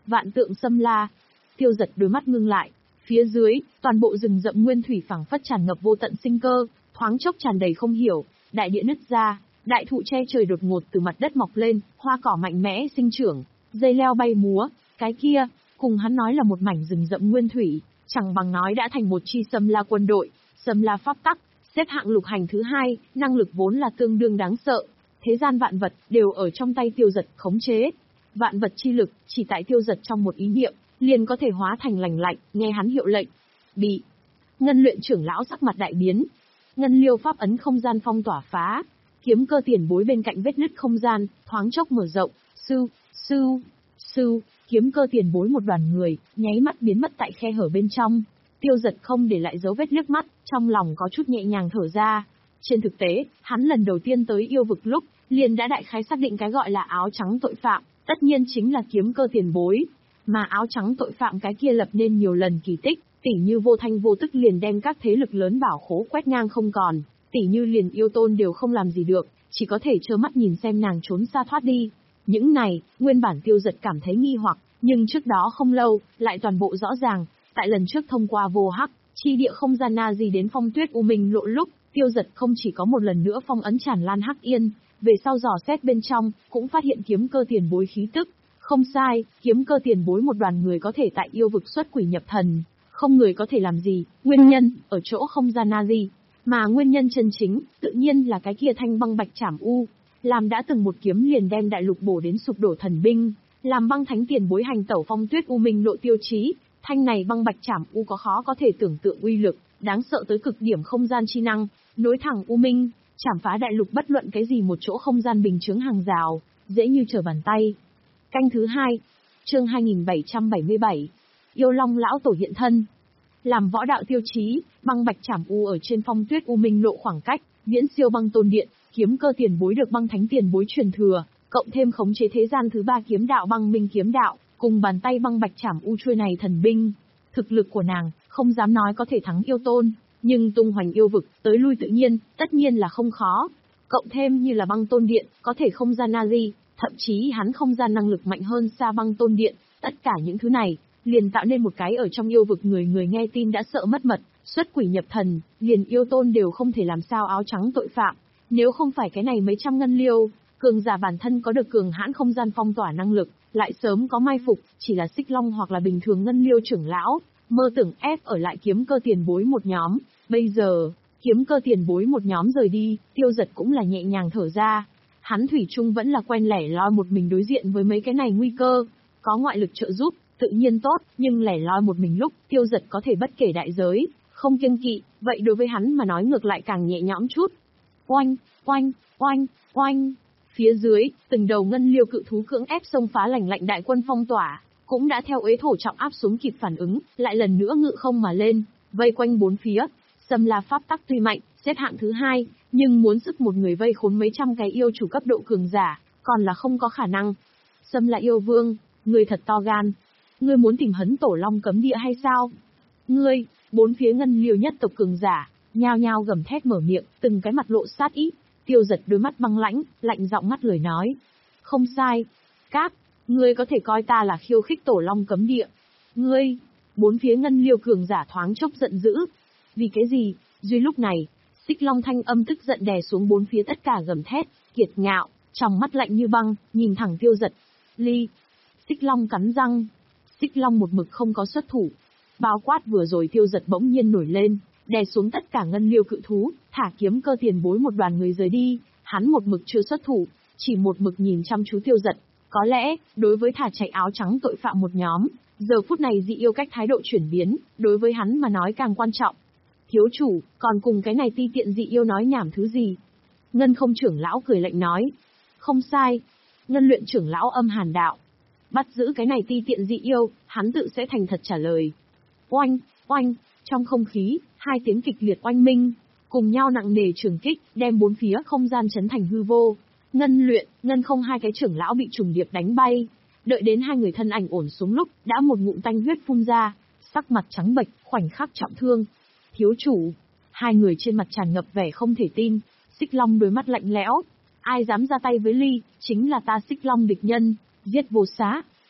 Vạn tượng xâm la. Tiêu Dật đôi mắt ngưng lại. Phía dưới, toàn bộ rừng rậm nguyên thủy phảng phất tràn ngập vô tận sinh cơ, thoáng chốc tràn đầy không hiểu, đại địa nứt ra, đại thụ che trời đột ngột từ mặt đất mọc lên, hoa cỏ mạnh mẽ sinh trưởng, dây leo bay múa, cái kia, cùng hắn nói là một mảnh rừng rậm nguyên thủy, chẳng bằng nói đã thành một chi xâm la quân đội, xâm la pháp tắc, xếp hạng lục hành thứ hai, năng lực vốn là tương đương đáng sợ. Thế gian vạn vật đều ở trong tay Tiêu Dật khống chế. Vạn vật chi lực, chỉ tại Tiêu Dật trong một ý niệm, liền có thể hóa thành lành lạnh, nghe hắn hiệu lệnh. Bị. Ngân luyện trưởng lão sắc mặt đại biến. Ngân liêu pháp ấn không gian phong tỏa phá. Kiếm cơ tiền bối bên cạnh vết nứt không gian, thoáng chốc mở rộng. Sư, sư, sư, kiếm cơ tiền bối một đoàn người, nháy mắt biến mất tại khe hở bên trong. Tiêu Dật không để lại dấu vết liếc mắt, trong lòng có chút nhẹ nhàng thở ra. Trên thực tế, hắn lần đầu tiên tới yêu vực lúc, liền đã đại khái xác định cái gọi là áo trắng tội phạm, tất nhiên chính là kiếm cơ tiền bối. Mà áo trắng tội phạm cái kia lập nên nhiều lần kỳ tích, tỉ như vô thanh vô tức liền đem các thế lực lớn bảo khố quét ngang không còn, tỉ như liền yêu tôn đều không làm gì được, chỉ có thể trơ mắt nhìn xem nàng trốn xa thoát đi. Những này, nguyên bản Tiêu Dật cảm thấy nghi hoặc, nhưng trước đó không lâu, lại toàn bộ rõ ràng. Tại lần trước thông qua vô hắc, chi địa không gian na gì đến phong tuyết u minh lộ lúc, Tiêu Dật không chỉ có một lần nữa phong ấn tràn lan hắc yên, về sau dò xét bên trong, cũng phát hiện kiếm cơ tiền bối khí tức. Không sai, kiếm cơ tiền bối một đoàn người có thể tại yêu vực xuất quỷ nhập thần, không người có thể làm gì, nguyên nhân, ở chỗ không gian na gì. Mà nguyên nhân chân chính, tự nhiên là cái kia thanh băng bạch trảm u, làm đã từng một kiếm liền đem đại lục bổ đến sụp đổ thần binh, làm băng thánh tiền bối hành tẩu phong tuyết u minh lộ tiêu chí. Thanh này băng bạch trảm u có khó có thể tưởng tượng uy lực, đáng sợ tới cực điểm không gian chi năng, nối thẳng u minh, chảm phá đại lục bất luận cái gì một chỗ không gian bình chướng hàng rào, dễ như trở bàn tay. Canh thứ hai, chương hai nghìn bảy trăm bảy mươi bảy, yêu long lão tổ hiện thân. Làm võ đạo tiêu chí, băng bạch trảm u ở trên phong tuyết u minh lộ khoảng cách, viễn siêu băng tôn điện, kiếm cơ tiền bối được băng thánh tiền bối truyền thừa, cộng thêm khống chế thế gian thứ ba kiếm đạo băng minh kiếm đạo. Cùng bàn tay băng bạch trảm u chuôi này thần binh, thực lực của nàng, không dám nói có thể thắng yêu tôn, nhưng tung hoành yêu vực, tới lui tự nhiên, tất nhiên là không khó. Cộng thêm như là băng tôn điện, có thể không gian Nazi, thậm chí hắn không gian năng lực mạnh hơn xa băng tôn điện, tất cả những thứ này, liền tạo nên một cái ở trong yêu vực người người nghe tin đã sợ mất mật, xuất quỷ nhập thần, liền yêu tôn đều không thể làm sao áo trắng tội phạm. Nếu không phải cái này mấy trăm ngân liêu, cường giả bản thân có được cường hãn không gian phong tỏa năng lực, lại sớm có mai phục, chỉ là xích long hoặc là bình thường ngân liêu trưởng lão, mơ tưởng ép ở lại kiếm cơ tiền bối một nhóm. Bây giờ, kiếm cơ tiền bối một nhóm rời đi, Tiêu Dật cũng là nhẹ nhàng thở ra. Hắn thủy chung vẫn là quen lẻ loi một mình đối diện với mấy cái này nguy cơ, có ngoại lực trợ giúp, tự nhiên tốt, nhưng lẻ loi một mình lúc, Tiêu Dật có thể bất kể đại giới, không kiêng kỵ, vậy đối với hắn mà nói ngược lại càng nhẹ nhõm chút. Oanh, oanh, oanh, oanh. Phía dưới, từng đầu ngân liêu cự thú cưỡng ép xông phá lành lạnh đại quân phong tỏa, cũng đã theo uế thổ trọng áp xuống kịp phản ứng, lại lần nữa ngự không mà lên, vây quanh bốn phía. Xâm la pháp tắc tuy mạnh, xếp hạng thứ hai, nhưng muốn sức một người vây khốn mấy trăm cái yêu chủ cấp độ cường giả, còn là không có khả năng. Xâm la yêu vương, ngươi thật to gan. Ngươi muốn tìm hấn tổ long cấm địa hay sao? Ngươi, bốn phía ngân liêu nhất tộc cường giả, nhao nhao gầm thét mở miệng, từng cái mặt lộ sát ý. Tiêu Dật đôi mắt băng lãnh, lạnh giọng ngắt lời nói. Không sai. Các, ngươi có thể coi ta là khiêu khích tổ long cấm địa. Ngươi, bốn phía ngân liêu cường giả thoáng chốc giận dữ. Vì cái gì? Duy lúc này, xích long thanh âm tức giận đè xuống bốn phía tất cả gầm thét, kiệt ngạo, trong mắt lạnh như băng, nhìn thẳng Tiêu Dật. Ly. Xích long cắn răng. Xích long một mực không có xuất thủ. Bao quát vừa rồi Tiêu Dật bỗng nhiên nổi lên, đè xuống tất cả ngân liêu cự thú, thả kiếm cơ tiền bối một đoàn người rời đi, hắn một mực chưa xuất thủ, chỉ một mực nhìn chăm chú Tiêu Dật. Có lẽ, đối với thả chạy áo trắng tội phạm một nhóm, giờ phút này dị yêu cách thái độ chuyển biến, đối với hắn mà nói càng quan trọng. Thiếu chủ, còn cùng cái này ti tiện dị yêu nói nhảm thứ gì? Ngân không trưởng lão cười lạnh nói. Không sai. Ngân luyện trưởng lão âm hàn đạo. Bắt giữ cái này ti tiện dị yêu, hắn tự sẽ thành thật trả lời. Oanh, oanh, trong không khí, hai tiếng kịch liệt oanh minh, cùng nhau nặng nề trường kích, đem bốn phía không gian chấn thành hư vô. Ngân luyện, ngân không hai cái trưởng lão bị trùng điệp đánh bay. Đợi đến hai người thân ảnh ổn xuống lúc, đã một ngụm tanh huyết phun ra, sắc mặt trắng bệch, khoảnh khắc trọng thương. Thiếu chủ, hai người trên mặt tràn ngập vẻ không thể tin, Xích Long đôi mắt lạnh lẽo. Ai dám ra tay với Ly, chính là ta Xích Long địch nhân, giết vô xá.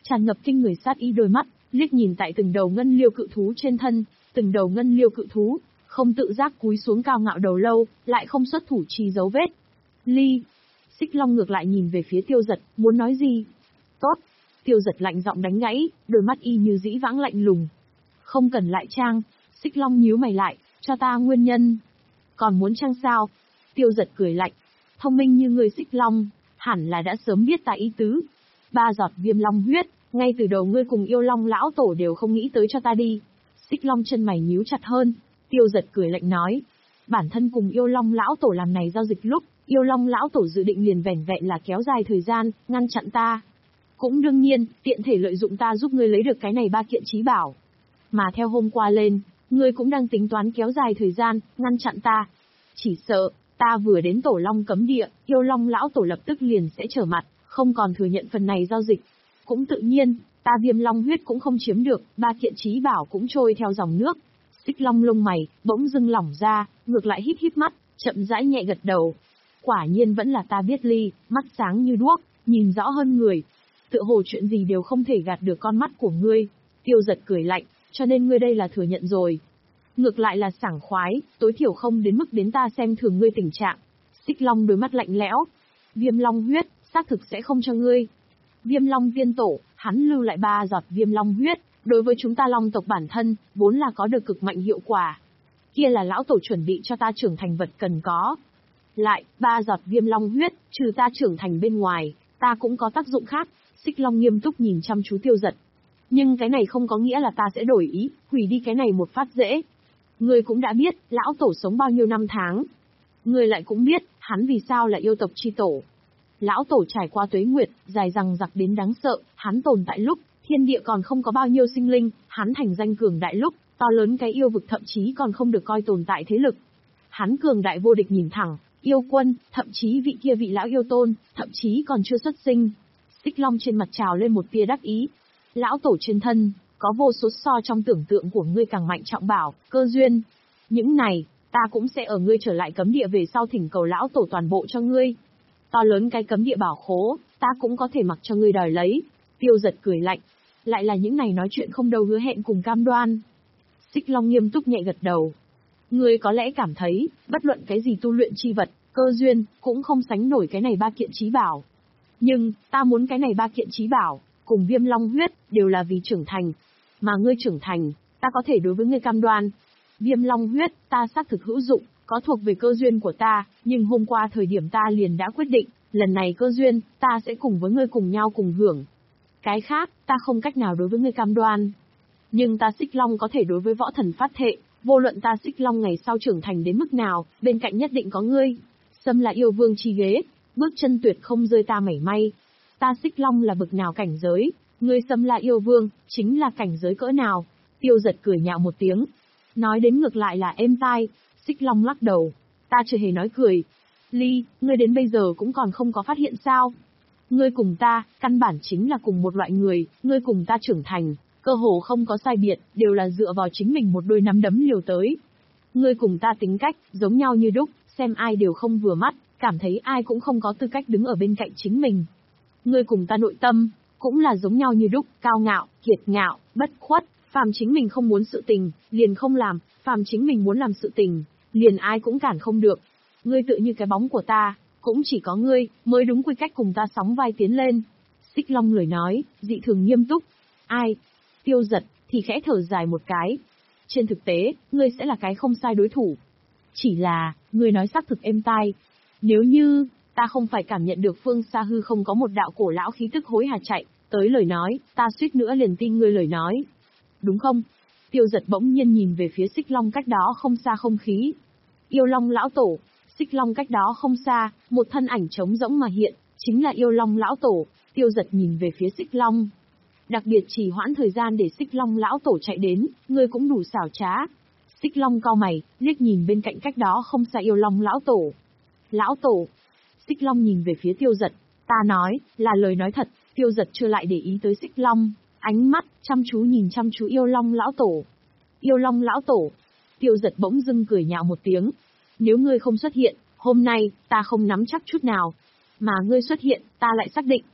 tràn ngập kinh người sát ý đôi mắt, liếc nhìn tại từng đầu ngân liêu cự thú trên thân, từng đầu ngân liêu cự thú, không tự giác cúi xuống cao ngạo đầu lâu, lại không xuất thủ chi dấu vết. Ly. Xích Long ngược lại nhìn về phía Tiêu Giật, muốn nói gì? Tốt. Tiêu Giật lạnh giọng đánh gãy, đôi mắt y như dĩ vãng lạnh lùng. Không cần lại trang. Xích Long nhíu mày lại, cho ta nguyên nhân. Còn muốn trang sao? Tiêu Giật cười lạnh. Thông minh như người Xích Long, hẳn là đã sớm biết ta ý tứ. Ba giọt viêm long huyết, ngay từ đầu ngươi cùng yêu long lão tổ đều không nghĩ tới cho ta đi. Xích Long chân mày nhíu chặt hơn. Tiêu Giật cười lạnh nói. Bản thân cùng yêu long lão tổ làm này giao dịch lúc, yêu long lão tổ dự định liền vẻn vẹn là kéo dài thời gian, ngăn chặn ta. Cũng đương nhiên, tiện thể lợi dụng ta giúp ngươi lấy được cái này ba kiện chí bảo. Mà theo hôm qua lên, ngươi cũng đang tính toán kéo dài thời gian, ngăn chặn ta. Chỉ sợ, ta vừa đến tổ long cấm địa, yêu long lão tổ lập tức liền sẽ trở mặt, không còn thừa nhận phần này giao dịch. Cũng tự nhiên, ta viêm long huyết cũng không chiếm được, ba kiện chí bảo cũng trôi theo dòng nước. Xích Long lông mày, bỗng dưng lỏng ra, ngược lại híp híp mắt, chậm rãi nhẹ gật đầu. Quả nhiên vẫn là ta biết Ly, mắt sáng như đuốc, nhìn rõ hơn người. Tựa hồ chuyện gì đều không thể gạt được con mắt của ngươi. Tiêu Giật cười lạnh, cho nên ngươi đây là thừa nhận rồi. Ngược lại là sảng khoái, tối thiểu không đến mức đến ta xem thường ngươi tình trạng. Xích Long đôi mắt lạnh lẽo. Viêm long huyết, xác thực sẽ không cho ngươi. Viêm long tiên tổ, hắn lưu lại ba giọt viêm long huyết, đối với chúng ta long tộc bản thân, vốn là có được cực mạnh hiệu quả. Kia là lão tổ chuẩn bị cho ta trưởng thành vật cần có. Lại, ba giọt viêm long huyết, trừ ta trưởng thành bên ngoài, ta cũng có tác dụng khác. Xích Long nghiêm túc nhìn chăm chú Tiêu Giật. Nhưng cái này không có nghĩa là ta sẽ đổi ý, hủy đi cái này một phát dễ. Ngươi cũng đã biết, lão tổ sống bao nhiêu năm tháng. Ngươi lại cũng biết, hắn vì sao là yêu tộc chi tổ. Lão tổ trải qua tuế nguyệt, dài dằng dặc đến đáng sợ, hắn tồn tại lúc, thiên địa còn không có bao nhiêu sinh linh, hắn thành danh cường đại lúc, to lớn cái yêu vực thậm chí còn không được coi tồn tại thế lực. Hắn cường đại vô địch nhìn thẳng, yêu quân, thậm chí vị kia vị lão yêu tôn, thậm chí còn chưa xuất sinh. Xích Long trên mặt trào lên một tia đắc ý. Lão tổ trên thân, có vô số so trong tưởng tượng của ngươi càng mạnh trọng bảo, cơ duyên. Những này, ta cũng sẽ ở ngươi trở lại cấm địa về sau thỉnh cầu lão tổ toàn bộ cho ngươi. To lớn cái cấm địa bảo khố, ta cũng có thể mặc cho ngươi đòi lấy. Tiêu Giật cười lạnh. Lại là những này nói chuyện không đâu hứa hẹn cùng cam đoan. Xích Long nghiêm túc nhẹ gật đầu. Ngươi có lẽ cảm thấy, bất luận cái gì tu luyện chi vật, cơ duyên, cũng không sánh nổi cái này ba kiện chí bảo. Nhưng, ta muốn cái này ba kiện chí bảo, cùng viêm long huyết, đều là vì trưởng thành. Mà ngươi trưởng thành, ta có thể đối với ngươi cam đoan. Viêm long huyết, ta xác thực hữu dụng, có thuộc về cơ duyên của ta, nhưng hôm qua thời điểm ta liền đã quyết định, lần này cơ duyên, ta sẽ cùng với ngươi cùng nhau cùng hưởng. Cái khác, ta không cách nào đối với ngươi cam đoan. Nhưng ta Xích Long có thể đối với võ thần phát thệ, vô luận ta Xích Long ngày sau trưởng thành đến mức nào, bên cạnh nhất định có ngươi. Xâm là yêu vương chi ghế, bước chân tuyệt không rơi ta mảy may. Ta Xích Long là bực nào cảnh giới, ngươi Xâm là yêu vương, chính là cảnh giới cỡ nào. Tiêu Giật cười nhạo một tiếng. Nói đến ngược lại là êm tai. Xích Long lắc đầu. Ta chưa hề nói cười. Ly, ngươi đến bây giờ cũng còn không có phát hiện sao? Ngươi cùng ta, căn bản chính là cùng một loại người, ngươi cùng ta trưởng thành, cơ hồ không có sai biệt, đều là dựa vào chính mình một đôi nắm đấm liều tới. Ngươi cùng ta tính cách, giống nhau như đúc, xem ai đều không vừa mắt, cảm thấy ai cũng không có tư cách đứng ở bên cạnh chính mình. Ngươi cùng ta nội tâm, cũng là giống nhau như đúc, cao ngạo, kiệt ngạo, bất khuất, phàm chính mình không muốn sự tình, liền không làm, phàm chính mình muốn làm sự tình, liền ai cũng cản không được. Ngươi tựa như cái bóng của ta, cũng chỉ có ngươi, mới đúng quy cách cùng ta sóng vai tiến lên. Xích Long lời nói, dị thường nghiêm túc. Ai? Tiêu Giật, thì khẽ thở dài một cái. Trên thực tế, ngươi sẽ là cái không sai đối thủ. Chỉ là, ngươi nói xác thực êm tai. Nếu như, ta không phải cảm nhận được phương xa hư không có một đạo cổ lão khí tức hối hả chạy, tới lời nói, ta suýt nữa liền tin ngươi lời nói. Đúng không? Tiêu Giật bỗng nhiên nhìn về phía Xích Long cách đó không xa không khí. Yêu Long lão tổ. Xích Long cách đó không xa, một thân ảnh trống rỗng mà hiện, chính là Yêu Long lão tổ. Tiêu Giật nhìn về phía Xích Long. Đặc biệt chỉ hoãn thời gian để Xích Long lão tổ chạy đến, ngươi cũng đủ xảo trá. Xích Long cau mày, liếc nhìn bên cạnh cách đó không xa Yêu Long lão tổ. Lão tổ. Xích Long nhìn về phía Tiêu Giật. Ta nói, là lời nói thật. Tiêu Giật chưa lại để ý tới Xích Long, ánh mắt chăm chú nhìn chăm chú Yêu Long lão tổ. Yêu Long lão tổ. Tiêu Giật bỗng dưng cười nhạo một tiếng. Nếu ngươi không xuất hiện, hôm nay, ta không nắm chắc chút nào. Mà ngươi xuất hiện, ta lại xác định.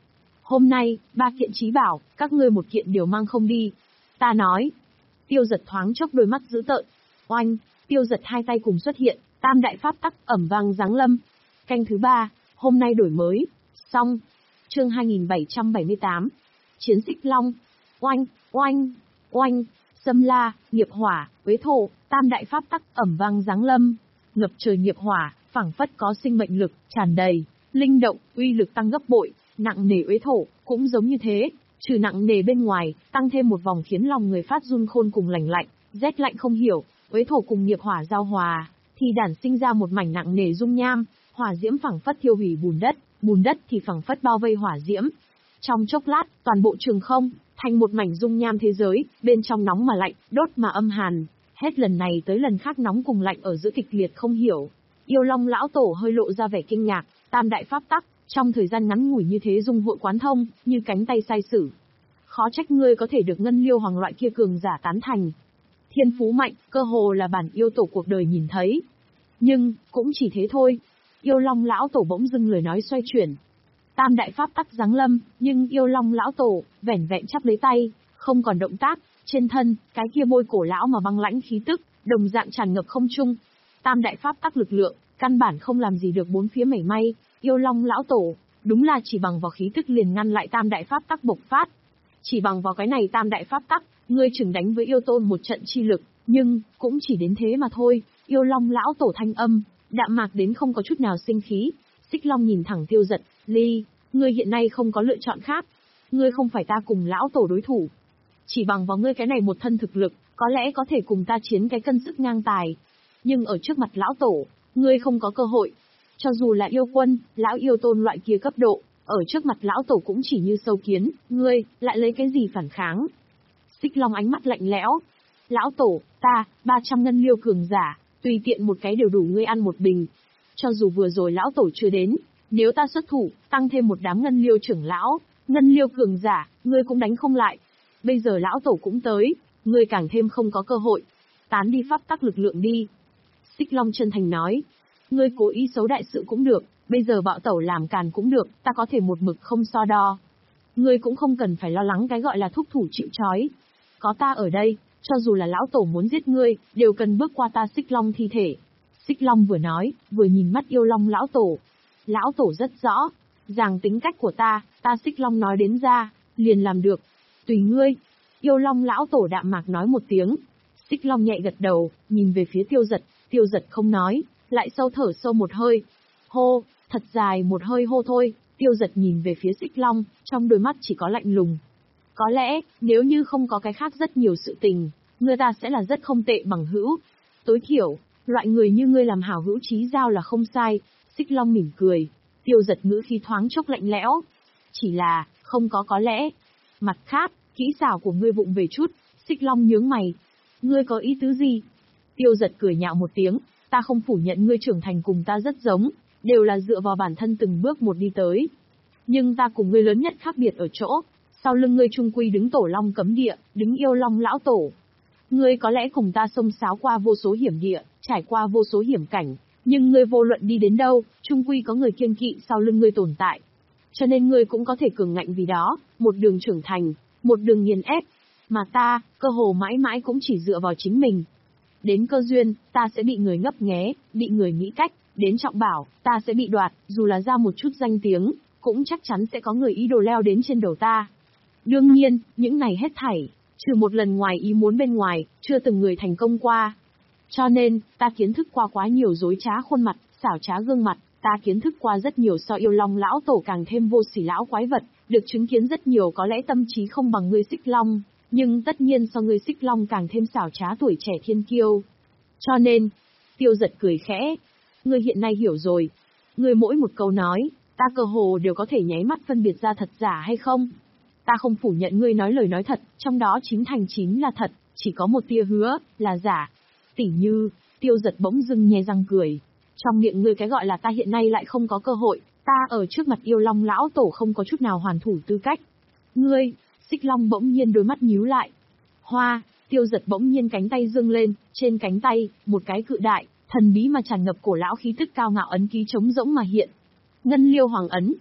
Hôm nay, ba kiện trí bảo, các ngươi một kiện đều mang không đi. Ta nói. Tiêu Giật thoáng chốc đôi mắt dữ tợn. Oanh, Tiêu Giật hai tay cùng xuất hiện, tam đại pháp tắc ẩm vang giáng lâm. Canh thứ ba, hôm nay đổi mới. Xong. Chương hai nghìn bảy trăm bảy mươi tám. Chiến Xích Long. Oanh, oanh, oanh, Xâm La, nghiệp hỏa, uế thổ, tam đại pháp tắc ẩm vang giáng lâm. Ngập trời nghiệp hỏa, phảng phất có sinh mệnh lực, tràn đầy, linh động, uy lực tăng gấp bội, nặng nề uế thổ, cũng giống như thế, trừ nặng nề bên ngoài, tăng thêm một vòng khiến lòng người phát run khôn cùng lạnh lạnh, rét lạnh không hiểu, uế thổ cùng nghiệp hỏa giao hòa, thì đản sinh ra một mảnh nặng nề dung nham, hỏa diễm phảng phất thiêu hủy bùn đất, bùn đất thì phảng phất bao vây hỏa diễm. Trong chốc lát, toàn bộ trường không thành một mảnh dung nham thế giới, bên trong nóng mà lạnh, đốt mà âm hàn, hết lần này tới lần khác nóng cùng lạnh ở giữa kịch liệt không hiểu. Yêu Long lão tổ hơi lộ ra vẻ kinh ngạc, tam đại pháp tắc, trong thời gian ngắn ngủi như thế dung hội quán thông, như cánh tay sai sử. Khó trách ngươi có thể được Ngân Liêu Hoàng loại kia cường giả tán thành. Thiên phú mạnh, cơ hồ là bản yêu tổ cuộc đời nhìn thấy. Nhưng, cũng chỉ thế thôi. Yêu Long lão tổ bỗng dưng lời nói xoay chuyển. Tam đại pháp tắc giáng lâm, nhưng Yêu Long lão tổ, vẻn vẹn chắp lấy tay, không còn động tác, trên thân, cái kia môi cổ lão mà băng lãnh khí tức, đồng dạng tràn ngập không trung. Tam đại pháp tắc lực lượng, căn bản không làm gì được bốn phía mảy may, Yêu Long lão tổ, đúng là chỉ bằng vào khí tức liền ngăn lại tam đại pháp tắc bộc phát. Chỉ bằng vào cái này tam đại pháp tắc, ngươi chừng đánh với yêu tôn một trận chi lực, nhưng, cũng chỉ đến thế mà thôi. Yêu Long lão tổ thanh âm, đạm mạc đến không có chút nào sinh khí. Xích Long nhìn thẳng Tiêu Giật, Ly, ngươi hiện nay không có lựa chọn khác. Ngươi không phải ta cùng lão tổ đối thủ. Chỉ bằng vào ngươi cái này một thân thực lực, có lẽ có thể cùng ta chiến cái cân sức ngang tài. Nhưng ở trước mặt lão tổ, ngươi không có cơ hội. Cho dù là yêu quân, lão yêu tôn loại kia cấp độ, ở trước mặt lão tổ cũng chỉ như sâu kiến, ngươi, lại lấy cái gì phản kháng? Xích Long ánh mắt lạnh lẽo. Lão tổ, ta, ba trăm ngân liêu cường giả, tùy tiện một cái đều đủ ngươi ăn một bình. Cho dù vừa rồi lão tổ chưa đến, nếu ta xuất thủ, tăng thêm một đám ngân liêu trưởng lão, ngân liêu cường giả, ngươi cũng đánh không lại. Bây giờ lão tổ cũng tới, ngươi càng thêm không có cơ hội. Tán đi pháp tắc lực lượng đi. Xích Long chân thành nói. Ngươi cố ý xấu đại sự cũng được, bây giờ bạo tẩu làm càn cũng được, ta có thể một mực không so đo. Ngươi cũng không cần phải lo lắng cái gọi là thúc thủ chịu trói. Có ta ở đây, cho dù là lão tổ muốn giết ngươi, đều cần bước qua ta Xích Long thi thể. Xích Long vừa nói, vừa nhìn mắt Yêu Long lão tổ. Lão tổ rất rõ, rằng tính cách của ta, ta Xích Long nói đến ra, liền làm được. Tùy ngươi. Yêu Long lão tổ đạm mạc nói một tiếng. Xích Long nhẹ gật đầu, nhìn về phía Tiêu Giật, Tiêu Giật không nói, lại sâu thở sâu một hơi. Hô, thật dài một hơi hô thôi. Tiêu Giật nhìn về phía Xích Long, trong đôi mắt chỉ có lạnh lùng. Có lẽ, nếu như không có cái khác rất nhiều sự tình, người ta sẽ là rất không tệ bằng hữu. Tối thiểu, loại người như ngươi làm hảo hữu chí giao là không sai. Xích Long mỉm cười. Tiêu Giật ngữ khí thoáng chốc lạnh lẽo. Chỉ là, không có có lẽ. Mặt khác, kỹ xảo của ngươi vụng về chút. Xích Long nhướng mày. Ngươi có ý tứ gì? Tiêu Giật cười nhạo một tiếng. Ta không phủ nhận ngươi trưởng thành cùng ta rất giống, đều là dựa vào bản thân từng bước một đi tới. Nhưng ta cùng ngươi lớn nhất khác biệt ở chỗ, sau lưng ngươi trung quy đứng tổ long cấm địa, đứng Yêu Long lão tổ. Ngươi có lẽ cùng ta xông xáo qua vô số hiểm địa, trải qua vô số hiểm cảnh, nhưng ngươi vô luận đi đến đâu, trung quy có người kiêng kỵ sau lưng ngươi tồn tại. Cho nên ngươi cũng có thể cường ngạnh vì đó, một đường trưởng thành, một đường nghiền ép. Mà ta, cơ hồ mãi mãi cũng chỉ dựa vào chính mình. Đến cơ duyên, ta sẽ bị người ngấp nghé, bị người nghĩ cách, đến trọng bảo, ta sẽ bị đoạt, dù là ra một chút danh tiếng, cũng chắc chắn sẽ có người ý đồ leo đến trên đầu ta. Đương nhiên, những này hết thảy, trừ một lần ngoài ý muốn bên ngoài, chưa từng người thành công qua. Cho nên, ta kiến thức qua quá nhiều dối trá khuôn mặt, xảo trá gương mặt, ta kiến thức qua rất nhiều so Yêu Long lão tổ càng thêm vô sỉ lão quái vật, được chứng kiến rất nhiều có lẽ tâm trí không bằng ngươi Xích Long. Nhưng tất nhiên so ngươi Xích Long càng thêm xảo trá tuổi trẻ thiên kiêu. Cho nên, Tiêu Giật cười khẽ. Ngươi hiện nay hiểu rồi. Ngươi mỗi một câu nói, ta cơ hồ đều có thể nháy mắt phân biệt ra thật giả hay không. Ta không phủ nhận ngươi nói lời nói thật, trong đó chín thành chín là thật, chỉ có một tia hứa, là giả. Tỉ như, Tiêu Giật bỗng dưng nhe răng cười. Trong miệng ngươi cái gọi là ta hiện nay lại không có cơ hội, ta ở trước mặt Yêu Long lão tổ không có chút nào hoàn thủ tư cách. Ngươi... Xích Long bỗng nhiên đôi mắt nhíu lại. Hoa, Tiêu Giật bỗng nhiên cánh tay dương lên, trên cánh tay, một cái cự đại, thần bí mà tràn ngập cổ lão khí tức cao ngạo ấn ký trống rỗng mà hiện. Ngân Liêu Hoàng ấn.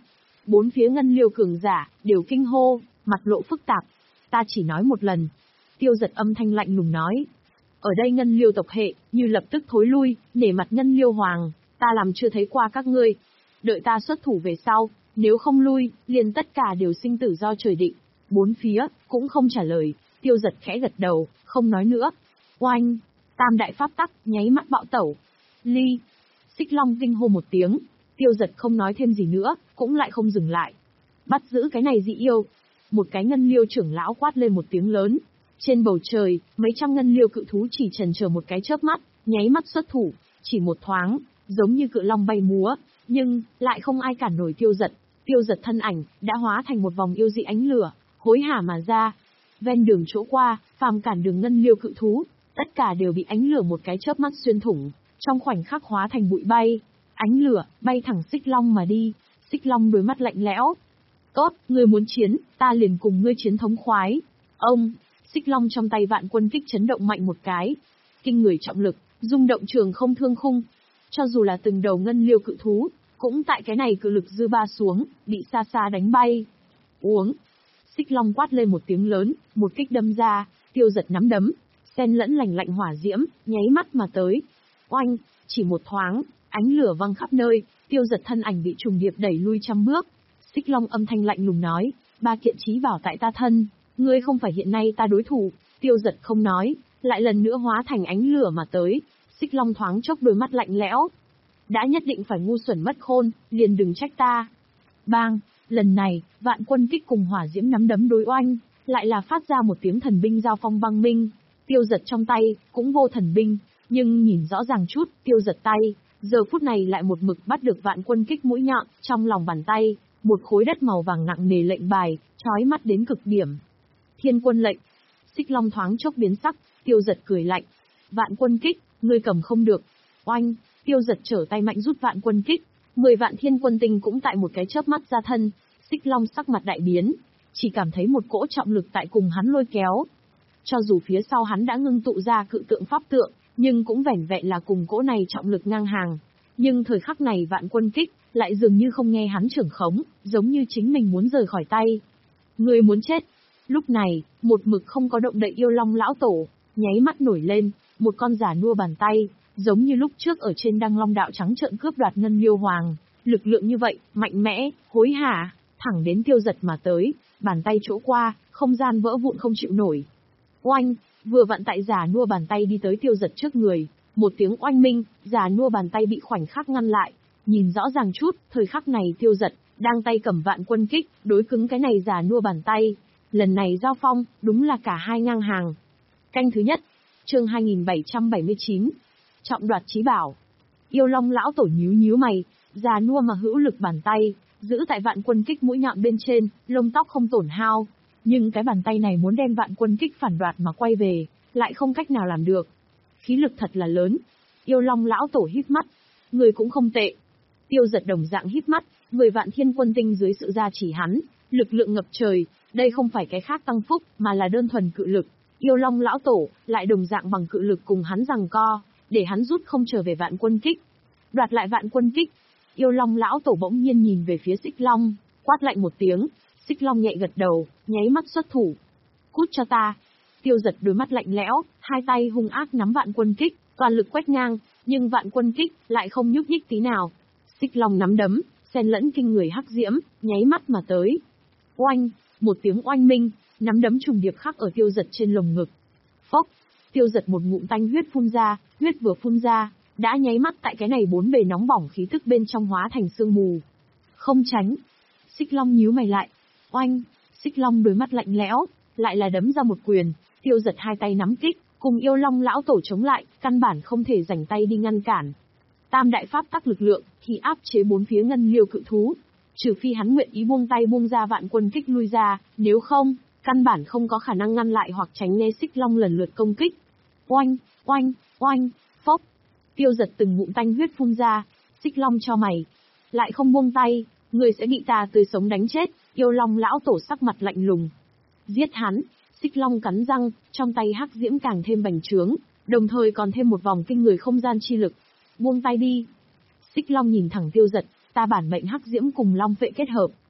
Bốn phía ngân liêu cường giả, đều kinh hô, mặt lộ phức tạp. Ta chỉ nói một lần. Tiêu Giật âm thanh lạnh lùng nói. Ở đây ngân liêu tộc hệ, như lập tức thối lui, nể mặt ngân liêu hoàng, ta làm chưa thấy qua các ngươi. Đợi ta xuất thủ về sau, nếu không lui, liền tất cả đều sinh tử do trời định. Bốn phía, cũng không trả lời, Tiêu Giật khẽ gật đầu, không nói nữa. Oanh, tam đại pháp tắc, nháy mắt bạo tẩu. Ly, Xích Long kinh hô một tiếng, Tiêu Giật không nói thêm gì nữa, cũng lại không dừng lại. Bắt giữ cái này dị yêu. Một cái ngân liêu trưởng lão quát lên một tiếng lớn. Trên bầu trời, mấy trăm ngân liêu cự thú chỉ chần chờ một cái chớp mắt, nháy mắt xuất thủ, chỉ một thoáng, giống như cự long bay múa, nhưng lại không ai cản nổi Tiêu Giật. Tiêu Giật thân ảnh đã hóa thành một vòng yêu dị ánh lửa, hối hả mà ra. Ven đường chỗ qua, phàm cản đường ngân liêu cự thú, tất cả đều bị ánh lửa một cái chớp mắt xuyên thủng, trong khoảnh khắc hóa thành bụi bay. Ánh lửa bay thẳng Xích Long mà đi. Xích Long đôi mắt lạnh lẽo. Tốt, ngươi muốn chiến, ta liền cùng ngươi chiến thống khoái. Ông, Xích Long trong tay Vạn Quân Kích chấn động mạnh một cái. Kinh người trọng lực, rung động trường không thương khung. Cho dù là từng đầu ngân liêu cự thú, cũng tại cái này cự lực dư ba xuống, bị xa xa đánh bay. Uống. Xích Long quát lên một tiếng lớn, một kích đâm ra, Tiêu Giật nắm đấm, xen lẫn lành lạnh hỏa diễm, nháy mắt mà tới. Oanh, chỉ một thoáng, ánh lửa văng khắp nơi, Tiêu Giật thân ảnh bị trùng điệp đẩy lui trăm bước. Xích Long âm thanh lạnh lùng nói, ba kiện chí bảo tại ta thân, ngươi không phải hiện nay ta đối thủ. Tiêu Giật không nói, lại lần nữa hóa thành ánh lửa mà tới. Xích Long thoáng chốc đôi mắt lạnh lẽo. Đã nhất định phải ngu xuẩn mất khôn, liền đừng trách ta. Bang, lần này, Vạn Quân Kích cùng hỏa diễm nắm đấm đối oanh, lại là phát ra một tiếng thần binh giao phong băng minh. Tiêu Giật trong tay, cũng vô thần binh, nhưng nhìn rõ ràng chút, Tiêu Giật tay, giờ phút này lại một mực bắt được Vạn Quân Kích mũi nhọn, trong lòng bàn tay, một khối đất màu vàng nặng nề lệnh bài, chói mắt đến cực điểm. Thiên Quân lệnh. Xích Long thoáng chốc biến sắc, Tiêu Giật cười lạnh. Vạn Quân Kích, ngươi cầm không được. Oanh, Tiêu Giật trở tay mạnh rút Vạn Quân Kích, mười vạn thiên quân tinh cũng tại một cái chớp mắt ra thân. Xích Long sắc mặt đại biến, chỉ cảm thấy một cỗ trọng lực tại cùng hắn lôi kéo. Cho dù phía sau hắn đã ngưng tụ ra cự tượng pháp tượng, nhưng cũng vẻn vẹn là cùng cỗ này trọng lực ngang hàng. Nhưng thời khắc này Vạn Quân Kích lại dường như không nghe hắn trưởng khống, giống như chính mình muốn rời khỏi tay. Người muốn chết. Lúc này, một mực không có động đậy yêu long lão tổ, nháy mắt nổi lên, một con giả nua bàn tay, giống như lúc trước ở trên Đăng Long đạo trắng trợn cướp đoạt ngân liêu hoàng, lực lượng như vậy, mạnh mẽ, hối hả, thẳng đến Tiêu Giật mà tới, bàn tay chỗ qua, không gian vỡ vụn không chịu nổi. Oanh, vừa vặn tại giả nua bàn tay đi tới Tiêu Giật trước người, một tiếng oanh minh, giả nua bàn tay bị khoảnh khắc ngăn lại. Nhìn rõ ràng chút, thời khắc này Tiêu Giật đang tay cầm Vạn Quân Kích, đối cứng cái này giả nua bàn tay. Lần này giao phong, đúng là cả hai ngang hàng. Canh thứ nhất, chương hai nghìn bảy trăm bảy mươi chín, trọng đoạt chí bảo. Yêu Long lão tổ nhíu nhíu mày, già nua mà hữu lực bàn tay, giữ tại Vạn Quân Kích mũi nhọn bên trên, lông tóc không tổn hao. Nhưng cái bàn tay này muốn đem Vạn Quân Kích phản đoạt mà quay về, lại không cách nào làm được. Khí lực thật là lớn. Yêu Long lão tổ híp mắt, người cũng không tệ. Tiêu Giật đồng dạng híp mắt, mười vạn thiên quân tinh dưới sự gia chỉ hắn, lực lượng ngập trời, đây không phải cái khác tăng phúc, mà là đơn thuần cự lực. Yêu Long lão tổ lại đồng dạng bằng cự lực cùng hắn giằng co, để hắn rút không trở về Vạn Quân Kích. Đoạt lại Vạn Quân Kích. Yêu Long lão tổ bỗng nhiên nhìn về phía Xích Long, quát lạnh một tiếng. Xích Long nhẹ gật đầu, nháy mắt xuất thủ. Cút cho ta. Tiêu Giật đôi mắt lạnh lẽo, hai tay hung ác nắm Vạn Quân Kích, toàn lực quét ngang, nhưng Vạn Quân Kích lại không nhúc nhích tí nào. Xích Long nắm đấm, xen lẫn kinh người hắc diễm, nháy mắt mà tới. Oanh, một tiếng oanh minh, nắm đấm trùng điệp khắc ở Tiêu Giật trên lồng ngực. Phốc, Tiêu Giật một ngụm tanh huyết phun ra, huyết vừa phun ra, đã nháy mắt tại cái này bốn bề nóng bỏng khí tức bên trong hóa thành sương mù. Không tránh. Xích Long nhíu mày lại. Oanh, Xích Long đôi mắt lạnh lẽo, lại là đấm ra một quyền. Tiêu Giật hai tay nắm kích, cùng Yêu Long lão tổ chống lại, căn bản không thể rảnh tay đi ngăn cản. Tam đại pháp tắc lực lượng thì áp chế bốn phía ngân liêu cự thú, trừ phi hắn nguyện ý buông tay buông ra Vạn Quân Kích lui ra, nếu không, căn bản không có khả năng ngăn lại hoặc tránh né Xích Long lần lượt công kích. Oanh, oanh, oanh, phốc. Tiêu Giật từng ngụm tanh huyết phun ra. Xích Long cho mày, lại không buông tay, người sẽ bị ta tươi sống đánh chết. Yêu Long lão tổ sắc mặt lạnh lùng. Giết hắn. Xích Long cắn răng, trong tay hắc diễm càng thêm bành trướng, đồng thời còn thêm một vòng kinh người không gian chi lực. Buông tay đi. Xích Long nhìn thẳng Tiêu Giật, ta bản mệnh hắc diễm cùng long vệ kết hợp,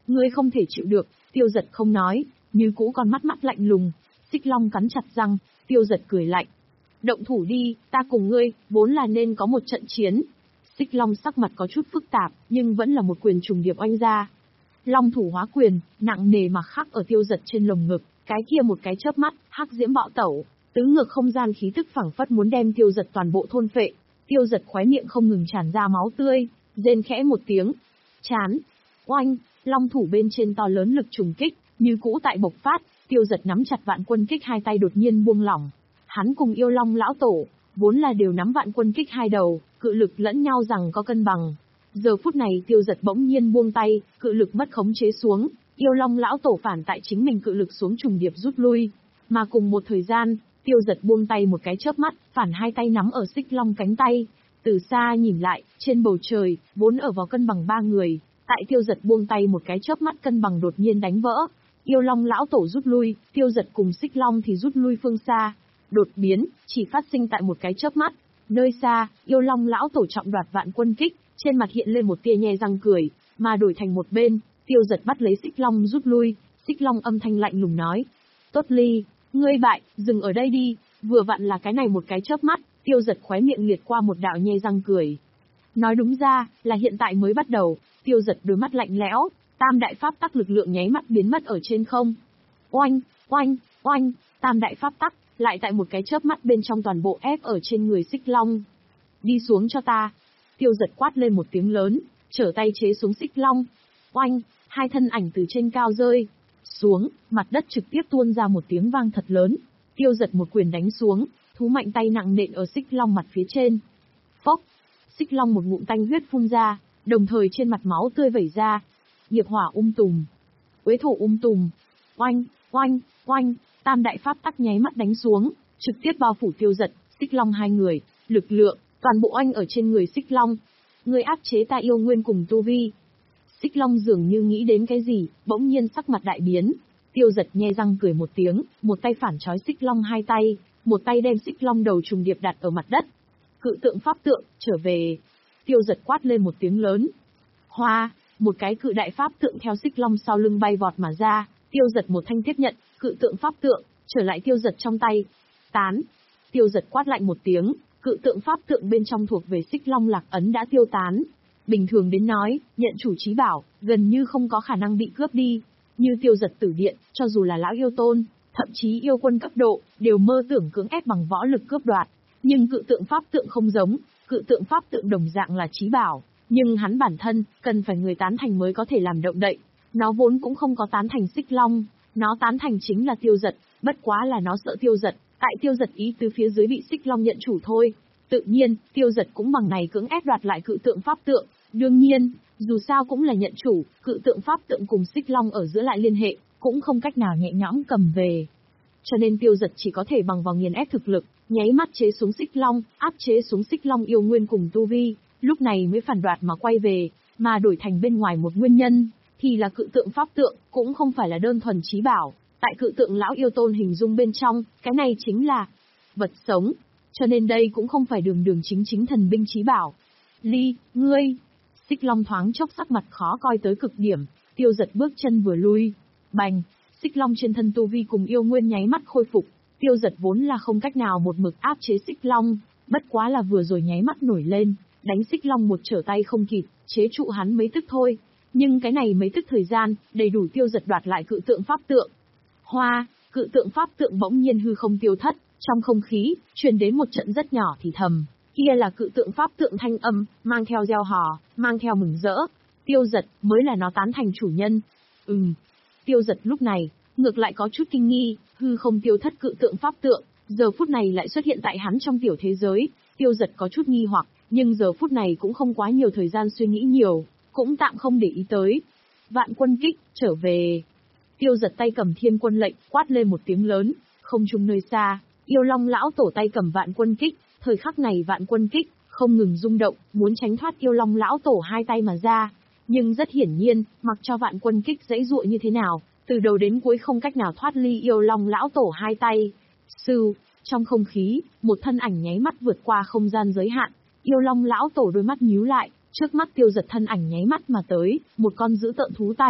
Ngươi không thể chịu được, Tiêu Giật không nói, như cũ còn mắt mắt lạnh lùng. Xích Long cắn chặt răng, Tiêu Giật cười lạnh. Động thủ đi, ta cùng ngươi, vốn là nên có một trận chiến. Xích Long sắc mặt có chút phức tạp, nhưng vẫn là một quyền trùng điệp oanh ra. Long thủ hóa quyền, nặng nề mà khắc ở Tiêu Giật trên lồng ngực, cái kia một cái chớp mắt, hắc diễm bạo tẩu, tứ ngược không gian khí tức phảng phất muốn đem Tiêu Giật toàn bộ thôn phệ. Tiêu Giật khóe miệng không ngừng tràn ra máu tươi, rên khẽ một tiếng. Chán, oanh, long thủ bên trên to lớn lực trùng kích, như cũ tại bộc phát, Tiêu Giật nắm chặt vạn quân kích hai tay đột nhiên buông lỏng. Hắn cùng yêu long lão tổ, vốn là đều nắm vạn quân kích hai đầu, cự lực lẫn nhau rằng có cân bằng. Giờ phút này Tiêu Giật bỗng nhiên buông tay, cự lực mất khống chế xuống, yêu long lão tổ phản tại chính mình cự lực xuống trùng điệp rút lui. Mà cùng một thời gian, Tiêu Giật buông tay một cái chớp mắt, phản hai tay nắm ở xích long cánh tay. Từ xa nhìn lại, trên bầu trời, vốn ở vào cân bằng ba người, tại Tiêu Giật buông tay một cái chớp mắt cân bằng đột nhiên đánh vỡ. Yêu long lão tổ rút lui, Tiêu Giật cùng xích long thì rút lui phương xa. Đột biến, chỉ phát sinh tại một cái chớp mắt. Nơi xa, yêu long lão tổ trọng đoạt vạn quân kích, trên mặt hiện lên một tia nhe răng cười, mà đổi thành một bên, Tiêu Giật bắt lấy xích long rút lui. Xích long âm thanh lạnh lùng nói: Tốt ly, ngươi bại, dừng ở đây đi. Vừa vặn là cái này một cái chớp mắt, Tiêu Giật khóe miệng liệt qua một đạo nhe răng cười. Nói đúng ra, là hiện tại mới bắt đầu. Tiêu Giật đôi mắt lạnh lẽo, tam đại pháp tắc lực lượng nháy mắt biến mất ở trên không. Oanh, oanh, oanh, tam đại pháp tắc lại tại một cái chớp mắt bên trong toàn bộ ép ở trên người xích long. Đi xuống cho ta. Tiêu Giật quát lên một tiếng lớn, trở tay chế xuống xích long. Oanh, hai thân ảnh từ trên cao rơi xuống, mặt đất trực tiếp tuôn ra một tiếng vang thật lớn. Tiêu Giật một quyền đánh xuống, thú mạnh tay nặng nện ở xích long mặt phía trên. Phốc, xích long một ngụm tanh huyết phun ra, đồng thời trên mặt máu tươi vẩy ra. Nghiệp hỏa um tùm, uế thổ um tùm. Oanh, oanh, oanh, tam đại pháp tắc nháy mắt đánh xuống, trực tiếp bao phủ Tiêu Giật, xích long hai người, lực lượng toàn bộ oanh ở trên người xích long. Ngươi áp chế ta yêu nguyên cùng tu vi. Xích long dường như nghĩ đến cái gì, bỗng nhiên sắc mặt đại biến. Tiêu Giật nhe răng cười một tiếng, một tay phản trói xích long hai tay, một tay đem xích long đầu trùng điệp đặt ở mặt đất. Cự tượng pháp tượng, trở về. Tiêu Giật quát lên một tiếng lớn. Hoa, một cái cự đại pháp tượng theo xích long sau lưng bay vọt mà ra. Tiêu Giật một thanh tiếp nhận, cự tượng pháp tượng, trở lại Tiêu Giật trong tay. Tán. Tiêu Giật quát lạnh một tiếng, cự tượng pháp tượng bên trong thuộc về xích long lạc ấn đã tiêu tán. Bình thường đến nói, nhận chủ chí bảo, gần như không có khả năng bị cướp đi. Như Tiêu Giật tử điện, cho dù là lão yêu tôn, thậm chí yêu quân cấp độ, đều mơ tưởng cưỡng ép bằng võ lực cướp đoạt. Nhưng cự tượng pháp tượng không giống, cự tượng pháp tượng đồng dạng là chí bảo, nhưng hắn bản thân, cần phải người tán thành mới có thể làm động đậy. Nó vốn cũng không có tán thành xích long, nó tán thành chính là Tiêu Giật, bất quá là nó sợ Tiêu Giật, tại Tiêu Giật ý tứ phía dưới bị xích long nhận chủ thôi. Tự nhiên, Tiêu Giật cũng bằng này cưỡng ép đoạt lại cự tượng pháp tượng. Đương nhiên, dù sao cũng là nhận chủ, cự tượng pháp tượng cùng xích long ở giữa lại liên hệ, cũng không cách nào nhẹ nhõm cầm về. Cho nên Tiêu Giật chỉ có thể bằng vào nghiền ép thực lực, nháy mắt chế xuống xích long, áp chế xuống xích long yêu nguyên cùng tu vi, lúc này mới phản đoạt mà quay về, mà đổi thành bên ngoài một nguyên nhân, thì là cự tượng pháp tượng, cũng không phải là đơn thuần chí bảo, tại cự tượng lão yêu tôn hình dung bên trong, cái này chính là vật sống, cho nên đây cũng không phải đường đường chính chính thần binh chí bảo. Ly, ngươi, xích long thoáng chốc sắc mặt khó coi tới cực điểm, Tiêu Giật bước chân vừa lui, bành, xích long trên thân tu vi cùng yêu nguyên nháy mắt khôi phục. Tiêu Giật vốn là không cách nào một mực áp chế xích long, bất quá là vừa rồi nháy mắt nổi lên, đánh xích long một trở tay không kịp, chế trụ hắn mấy tức thôi. Nhưng cái này mấy tức thời gian, đầy đủ Tiêu Giật đoạt lại cự tượng pháp tượng. Hoa, cự tượng pháp tượng bỗng nhiên hư không tiêu thất, trong không khí, truyền đến một trận rất nhỏ thì thầm. Kia là cự tượng pháp tượng thanh âm, mang theo reo hò, mang theo mừng rỡ. Tiêu Giật mới là nó tán thành chủ nhân. Ừm. Tiêu Giật lúc này, ngược lại có chút kinh nghi, hư không tiêu thất cự tượng pháp tượng, giờ phút này lại xuất hiện tại hắn trong tiểu thế giới. Tiêu Giật có chút nghi hoặc, nhưng giờ phút này cũng không quá nhiều thời gian suy nghĩ nhiều, cũng tạm không để ý tới. Vạn quân kích, trở về. Tiêu Giật tay cầm thiên quân lệnh, quát lên một tiếng lớn, không trung nơi xa, yêu long lão tổ tay cầm vạn quân kích, thời khắc này vạn quân kích, không ngừng rung động, muốn tránh thoát yêu long lão tổ hai tay mà ra. Nhưng rất hiển nhiên, mặc cho vạn quân kích giãy giụa như thế nào, từ đầu đến cuối không cách nào thoát ly yêu long lão tổ hai tay. Sưu, trong không khí, một thân ảnh nháy mắt vượt qua không gian giới hạn, yêu long lão tổ đôi mắt nhíu lại, trước mắt Tiêu Giật thân ảnh nháy mắt mà tới, một con dữ tợn thú tay,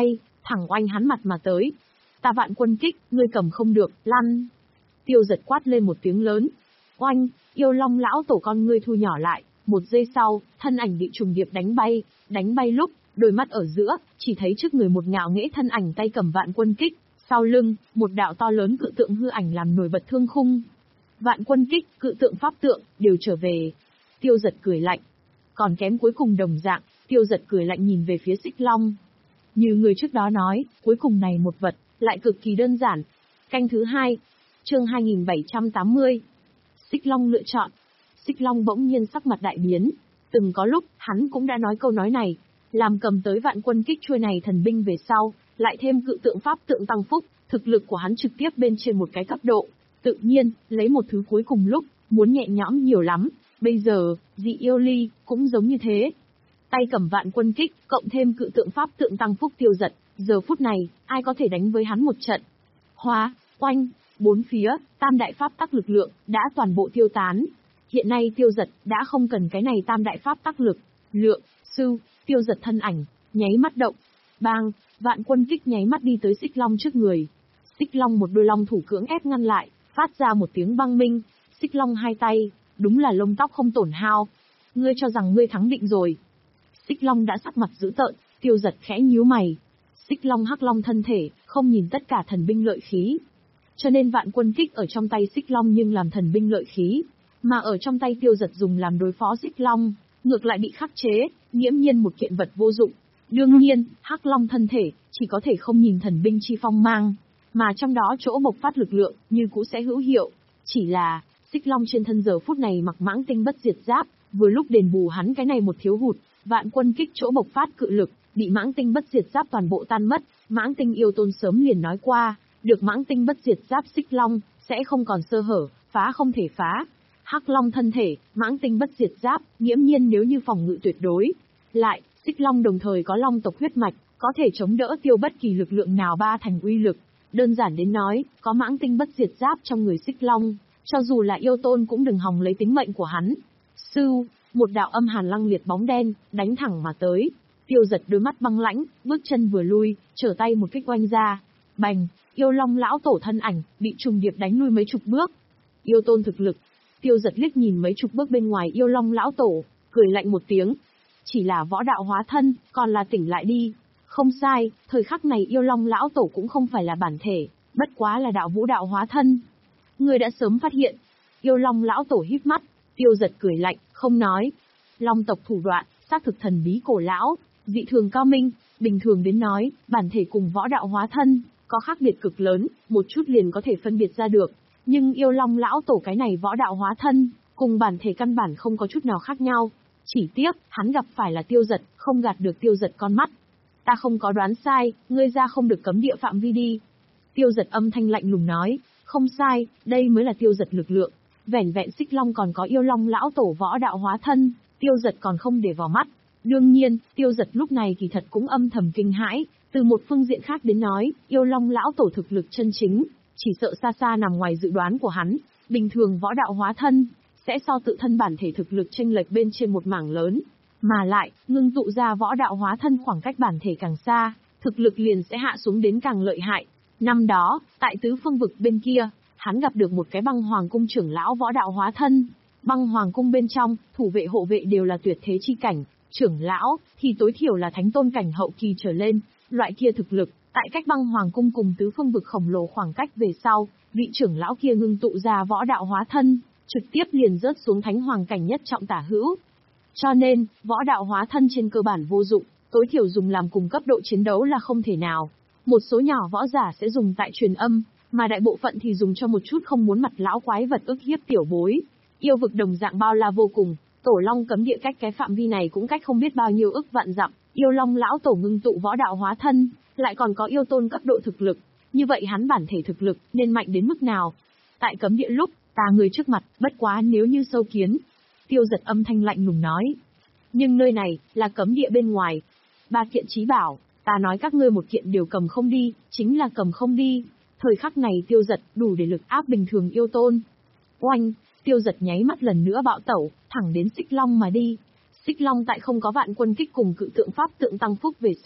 thẳng oanh hắn mặt mà tới. Ta vạn quân kích, ngươi cầm không được, lăn. Tiêu Giật quát lên một tiếng lớn. Oanh, yêu long lão tổ con ngươi thu nhỏ lại, một giây sau, thân ảnh bị trùng điệp đánh bay, đánh bay lúc, đôi mắt ở giữa, chỉ thấy trước người một ngạo nghễ thân ảnh tay cầm vạn quân kích, sau lưng, một đạo to lớn cự tượng hư ảnh làm nổi bật thương khung. Vạn quân kích, cự tượng pháp tượng, đều trở về. Tiêu Giật cười lạnh. Còn kém cuối cùng đồng dạng, Tiêu Giật cười lạnh nhìn về phía Xích Long. Như người trước đó nói, cuối cùng này một vật, lại cực kỳ đơn giản. Canh thứ hai, chương hai nghìn bảy trăm tám mươi. Xích Long lựa chọn. Xích Long bỗng nhiên sắc mặt đại biến. Từng có lúc, hắn cũng đã nói câu nói này. Làm cầm tới vạn quân kích chuôi này thần binh về sau, lại thêm cự tượng pháp tượng tăng phúc, thực lực của hắn trực tiếp bên trên một cái cấp độ. Tự nhiên, lấy một thứ cuối cùng lúc, muốn nhẹ nhõm nhiều lắm. Bây giờ, dị yêu ly, cũng giống như thế. Tay cầm vạn quân kích, cộng thêm cự tượng pháp tượng tăng phúc Tiêu Giật, giờ phút này, ai có thể đánh với hắn một trận. Hóa, oanh, bốn phía, tam đại pháp tắc lực lượng, đã toàn bộ tiêu tán. Hiện nay Tiêu Giật, đã không cần cái này tam đại pháp tắc lực, lượng, sư, Tiêu Giật thân ảnh, nháy mắt động. Bang, vạn quân kích nháy mắt đi tới Xích Long trước người. Xích Long một đôi long thủ cưỡng ép ngăn lại, phát ra một tiếng băng minh. Xích Long hai tay, đúng là lông tóc không tổn hao. Ngươi cho rằng ngươi thắng định rồi. Xích Long đã sắc mặt dữ tợn, Tiêu Giật khẽ nhíu mày. Xích Long hắc long thân thể, không nhìn tất cả thần binh lợi khí. Cho nên vạn quân kích ở trong tay Xích Long nhưng làm thần binh lợi khí, mà ở trong tay Tiêu Giật dùng làm đối phó Xích Long, ngược lại bị khắc chế, nghiễm nhiên một kiện vật vô dụng. Đương nhiên, hắc long thân thể, chỉ có thể không nhìn thần binh chi phong mang, mà trong đó chỗ bộc phát lực lượng, như cũ sẽ hữu hiệu. Chỉ là, Xích Long trên thân giờ phút này mặc mãng tinh bất diệt giáp, vừa lúc đền bù hắn cái này một thiếu hụt, vạn quân kích chỗ bộc phát cự lực, bị mãng tinh bất diệt giáp toàn bộ tan mất. Mãng tinh yêu tôn sớm liền nói qua, được mãng tinh bất diệt giáp Xích Long, sẽ không còn sơ hở, phá không thể phá. Hắc long thân thể, mãng tinh bất diệt giáp, nghiễm nhiên nếu như phòng ngự tuyệt đối. Lại, Xích Long đồng thời có long tộc huyết mạch, có thể chống đỡ tiêu bất kỳ lực lượng nào ba thành uy lực. Đơn giản đến nói, có mãng tinh bất diệt giáp trong người Xích Long, cho dù là yêu tôn cũng đừng hòng lấy tính mệnh của hắn. Sư, một đạo âm hàn lăng liệt bóng đen, đánh thẳng mà tới. Tiêu Giật đôi mắt băng lãnh, bước chân vừa lui, trở tay một kích oanh ra. Bành, yêu long lão tổ thân ảnh, bị trùng điệp đánh lui mấy chục bước. Yêu tôn thực lực. Tiêu Giật liếc nhìn mấy chục bước bên ngoài yêu long lão tổ, cười lạnh một tiếng. Chỉ là võ đạo hóa thân, còn là tỉnh lại đi. Không sai, thời khắc này yêu long lão tổ cũng không phải là bản thể, bất quá là đạo vũ đạo hóa thân. Người đã sớm phát hiện. Yêu long lão tổ híp mắt, Tiêu Giật cười lạnh, không nói. Long tộc thủ đoạn, xác thực thần bí cổ lão, dị thường cao minh, bình thường đến nói, bản thể cùng võ đạo hóa thân, có khác biệt cực lớn, một chút liền có thể phân biệt ra được. Nhưng yêu long lão tổ cái này võ đạo hóa thân, cùng bản thể căn bản không có chút nào khác nhau. Chỉ tiếc, hắn gặp phải là Tiêu Giật, không gạt được Tiêu Giật con mắt. Ta không có đoán sai, ngươi ra không được cấm địa phạm vi đi. Tiêu Giật âm thanh lạnh lùng nói, không sai, đây mới là Tiêu Giật lực lượng. Vẻn vẹn Xích Long còn có yêu long lão tổ võ đạo hóa thân, Tiêu Giật còn không để vào mắt. Đương nhiên, Tiêu Giật lúc này kỳ thật cũng âm thầm kinh hãi, từ một phương diện khác đến nói, yêu long lão tổ thực lực chân chính, chỉ sợ xa xa nằm ngoài dự đoán của hắn. Bình thường võ đạo hóa thân, sẽ so tự thân bản thể thực lực chênh lệch bên trên một mảng lớn. Mà lại, ngưng tụ ra võ đạo hóa thân khoảng cách bản thể càng xa, thực lực liền sẽ hạ xuống đến càng lợi hại. Năm đó, tại tứ phương vực bên kia, hắn gặp được một cái băng hoàng cung trưởng lão võ đạo hóa thân. Băng hoàng cung bên trong, thủ vệ hộ vệ đều là tuyệt thế chi cảnh, trưởng lão, thì tối thiểu là thánh tôn cảnh hậu kỳ trở lên. Loại kia thực lực, tại cách băng hoàng cung cùng tứ phương vực khổng lồ khoảng cách về sau, vị trưởng lão kia ngưng tụ ra võ đạo hóa thân, trực tiếp liền rớt xuống thánh hoàng cảnh nhất trọng tả hữu. Cho nên, võ đạo hóa thân trên cơ bản vô dụng, tối thiểu dùng làm cùng cấp độ chiến đấu là không thể nào. Một số nhỏ võ giả sẽ dùng tại truyền âm, mà đại bộ phận thì dùng cho một chút không muốn mặt lão quái vật ức hiếp tiểu bối. Yêu vực đồng dạng bao la vô cùng, tổ long cấm địa cách cái phạm vi này cũng cách không biết bao nhiêu ức vạn dặm, yêu long lão tổ ngưng tụ võ đạo hóa thân, lại còn có yêu tôn cấp độ thực lực, như vậy hắn bản thể thực lực nên mạnh đến mức nào? Tại cấm địa lúc, ta người trước mặt, bất quá nếu như sâu kiến. Tiêu Giật âm thanh lạnh lùng nói. Nhưng nơi này, là cấm địa bên ngoài. Ba kiện chí bảo, ta nói các ngươi một kiện đều cầm không đi, chính là cầm không đi. Thời khắc này Tiêu Giật đủ để lực áp bình thường yêu tôn. Oanh, Tiêu Giật nháy mắt lần nữa bạo tẩu, thẳng đến Xích Long mà đi. Xích Long tại không có vạn quân kích cùng cự tượng pháp tượng tăng phúc về sau,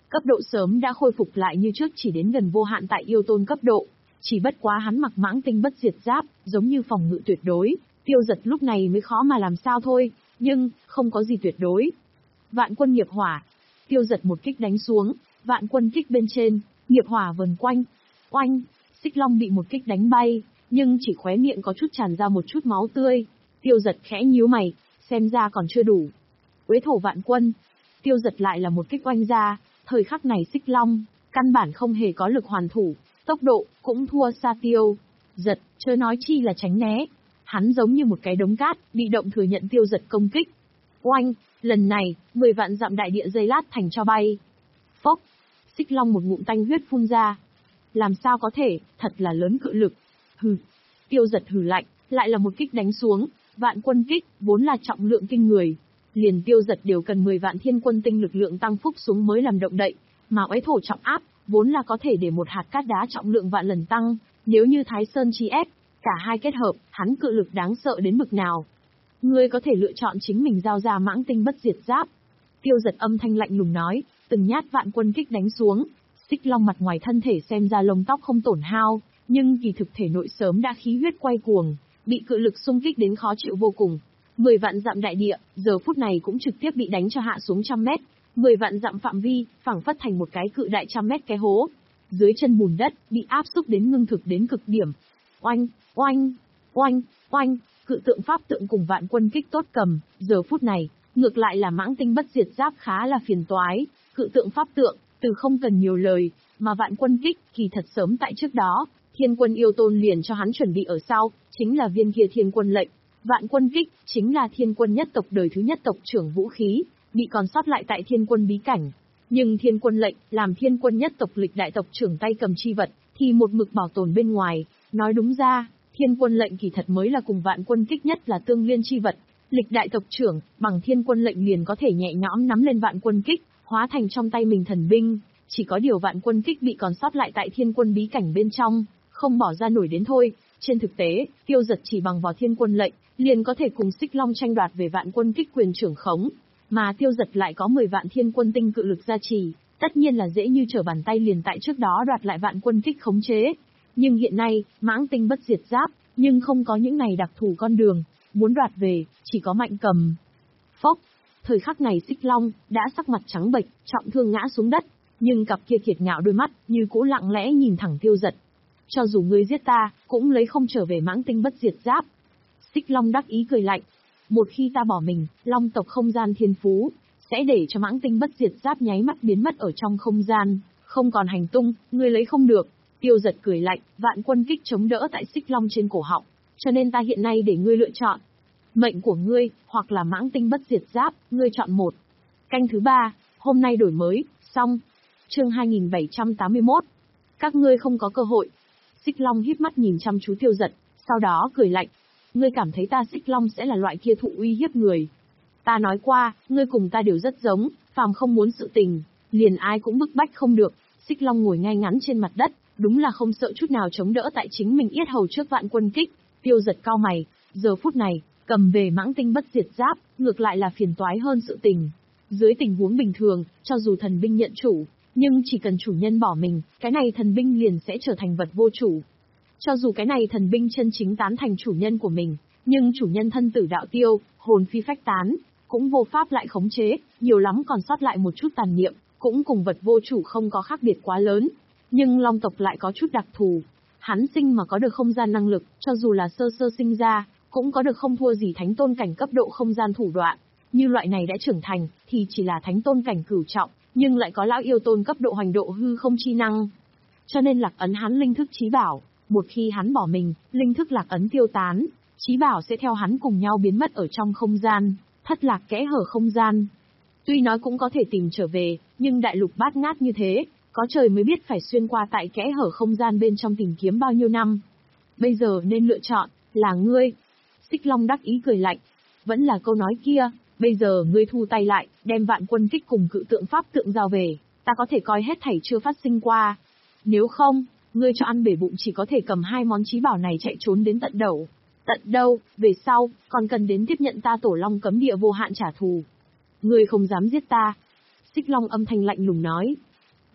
Cấp độ sớm đã khôi phục lại như trước, chỉ đến gần vô hạn tại yêu tôn cấp độ. Chỉ bất quá hắn mặc mãng tinh bất diệt giáp, giống như phòng ngự tuyệt đối, Tiêu Giật lúc này mới khó mà làm sao thôi, nhưng, không có gì tuyệt đối. Vạn quân nghiệp hỏa. Tiêu Giật một kích đánh xuống, vạn quân kích bên trên, nghiệp hỏa vần quanh. Oanh, Xích Long bị một kích đánh bay, nhưng chỉ khóe miệng có chút tràn ra một chút máu tươi. Tiêu Giật khẽ nhíu mày, xem ra còn chưa đủ. Uế thổ vạn quân. Tiêu Giật lại là một kích oanh ra, thời khắc này Xích Long, căn bản không hề có lực hoàn thủ, tốc độ, cũng thua xa Tiêu Giật, chớ nói chi là tránh né. Hắn giống như một cái đống cát, bị động thừa nhận Tiêu Giật công kích. Oanh, lần này, mười vạn dặm đại địa dây lát thành cho bay. Phốc, Xích Long một ngụm tanh huyết phun ra. Làm sao có thể, thật là lớn cự lực. Hừ, Tiêu Giật hừ lạnh, lại là một kích đánh xuống, vạn quân kích, vốn là trọng lượng kinh người. Liền Tiêu Giật đều cần mười vạn thiên quân tinh lực lượng tăng phúc xuống mới làm động đậy, mà uế thổ trọng áp, vốn là có thể để một hạt cát đá trọng lượng vạn lần tăng, nếu như Thái Sơn chi ép, cả hai kết hợp, hắn cự lực đáng sợ đến bực nào. Ngươi có thể lựa chọn chính mình giao ra mãng tinh bất diệt giáp. Tiêu Giật âm thanh lạnh lùng nói, từng nhát vạn quân kích đánh xuống. Xích Long mặt ngoài thân thể xem ra lông tóc không tổn hao, nhưng kỳ thực thể nội sớm đã khí huyết quay cuồng, bị cự lực xung kích đến khó chịu vô cùng. Mười vạn dặm đại địa, giờ phút này cũng trực tiếp bị đánh cho hạ xuống trăm mét. Mười vạn dặm phạm vi, phẳng phất thành một cái cự đại trăm mét cái hố. Dưới chân bùn đất, bị áp xúc đến ngưng thực đến cực điểm. Oanh, oanh, oanh, oanh, cự tượng pháp tượng cùng vạn quân kích tốt cầm, giờ phút này, ngược lại là mãng tinh bất diệt giáp khá là phiền toái. Cự tượng pháp tượng, từ không cần nhiều lời, mà vạn quân kích, kỳ thật sớm tại trước đó, thiên quân yêu tôn liền cho hắn chuẩn bị ở sau, chính là viên kia thiên quân lệnh. Vạn quân kích, chính là thiên quân nhất tộc đời thứ nhất tộc trưởng vũ khí, bị còn sót lại tại thiên quân bí cảnh. Nhưng thiên quân lệnh, làm thiên quân nhất tộc lịch đại tộc trưởng tay cầm chi vật, thì một mực bảo tồn bên ngoài. Nói đúng ra, thiên quân lệnh kỳ thật mới là cùng vạn quân kích nhất là tương liên chi vật. Lịch đại tộc trưởng, bằng thiên quân lệnh liền có thể nhẹ nhõm nắm lên vạn quân kích, hóa thành trong tay mình thần binh. Chỉ có điều vạn quân kích bị còn sót lại tại thiên quân bí cảnh bên trong, không bỏ ra nổi đến thôi. Trên thực tế, Tiêu Giật chỉ bằng vào thiên quân lệnh, liền có thể cùng Xích Long tranh đoạt về vạn quân kích quyền trưởng khống. Mà Tiêu Giật lại có mười vạn thiên quân tinh cự lực gia trì, tất nhiên là dễ như trở bàn tay liền tại trước đó đoạt lại vạn quân kích khống chế. Nhưng hiện nay, mãng tinh bất diệt giáp, nhưng không có những này đặc thù con đường, muốn đoạt về, chỉ có mạnh cầm. Phốc, thời khắc này Xích Long, đã sắc mặt trắng bệch, trọng thương ngã xuống đất, nhưng cặp kia kiệt ngạo đôi mắt, như cũ lặng lẽ nhìn thẳng Tiêu Giật. Cho dù ngươi giết ta, cũng lấy không trở về mãng tinh bất diệt giáp. Xích Long đắc ý cười lạnh. Một khi ta bỏ mình, Long tộc không gian thiên phú, sẽ để cho mãng tinh bất diệt giáp nháy mắt biến mất ở trong không gian, không còn hành tung, ngươi lấy không được. Tiêu Giật cười lạnh, vạn quân kích chống đỡ tại Xích Long trên cổ họng, cho nên ta hiện nay để ngươi lựa chọn. Mệnh của ngươi, hoặc là mãng tinh bất diệt giáp, ngươi chọn một. Canh thứ ba, hôm nay đổi mới, xong. Chương hai nghìn bảy trăm tám mươi mốt. Các ngươi không có cơ hội. Xích Long híp mắt nhìn chăm chú Tiêu Giật, sau đó cười lạnh. Ngươi cảm thấy ta Xích Long sẽ là loại kia thụ uy hiếp người. Ta nói qua, ngươi cùng ta đều rất giống, phàm không muốn sự tình, liền ai cũng bức bách không được. Xích Long ngồi ngay ngắn trên mặt đất, đúng là không sợ chút nào chống đỡ tại chính mình yết hầu trước vạn quân kích. Tiêu Giật cau mày, giờ phút này, cầm về mãng tinh bất diệt giáp, ngược lại là phiền toái hơn sự tình. Dưới tình huống bình thường, cho dù thần binh nhận chủ, nhưng chỉ cần chủ nhân bỏ mình, cái này thần binh liền sẽ trở thành vật vô chủ. Cho dù cái này thần binh chân chính tán thành chủ nhân của mình, nhưng chủ nhân thân tử đạo tiêu, hồn phi phách tán, cũng vô pháp lại khống chế, nhiều lắm còn sót lại một chút tàn niệm, cũng cùng vật vô chủ không có khác biệt quá lớn. Nhưng Long tộc lại có chút đặc thù. Hắn sinh mà có được không gian năng lực, cho dù là sơ sơ sinh ra, cũng có được không thua gì thánh tôn cảnh cấp độ không gian thủ đoạn. Như loại này đã trưởng thành, thì chỉ là thánh tôn cảnh cửu trọng, nhưng lại có lão yêu tôn cấp độ hoành độ hư không chi năng. Cho nên lạc ấn hắn linh thức chí bảo, một khi hắn bỏ mình, linh thức lạc ấn tiêu tán, chí bảo sẽ theo hắn cùng nhau biến mất ở trong không gian, thất lạc kẽ hở không gian. Tuy nói cũng có thể tìm trở về, nhưng đại lục bát ngát như thế, có trời mới biết phải xuyên qua tại kẽ hở không gian bên trong tìm kiếm bao nhiêu năm. Bây giờ nên lựa chọn, là ngươi. Xích Long đắc ý cười lạnh. Vẫn là câu nói kia, bây giờ ngươi thu tay lại, đem vạn quân kích cùng cự tượng pháp tượng giao về, ta có thể coi hết thảy chưa phát sinh qua. Nếu không, ngươi cho ăn bể bụng chỉ có thể cầm hai món chí bảo này chạy trốn đến tận đầu. Tận đâu, về sau, còn cần đến tiếp nhận ta Tổ Long cấm địa vô hạn trả thù. Ngươi không dám giết ta. Xích Long âm thanh lạnh lùng nói.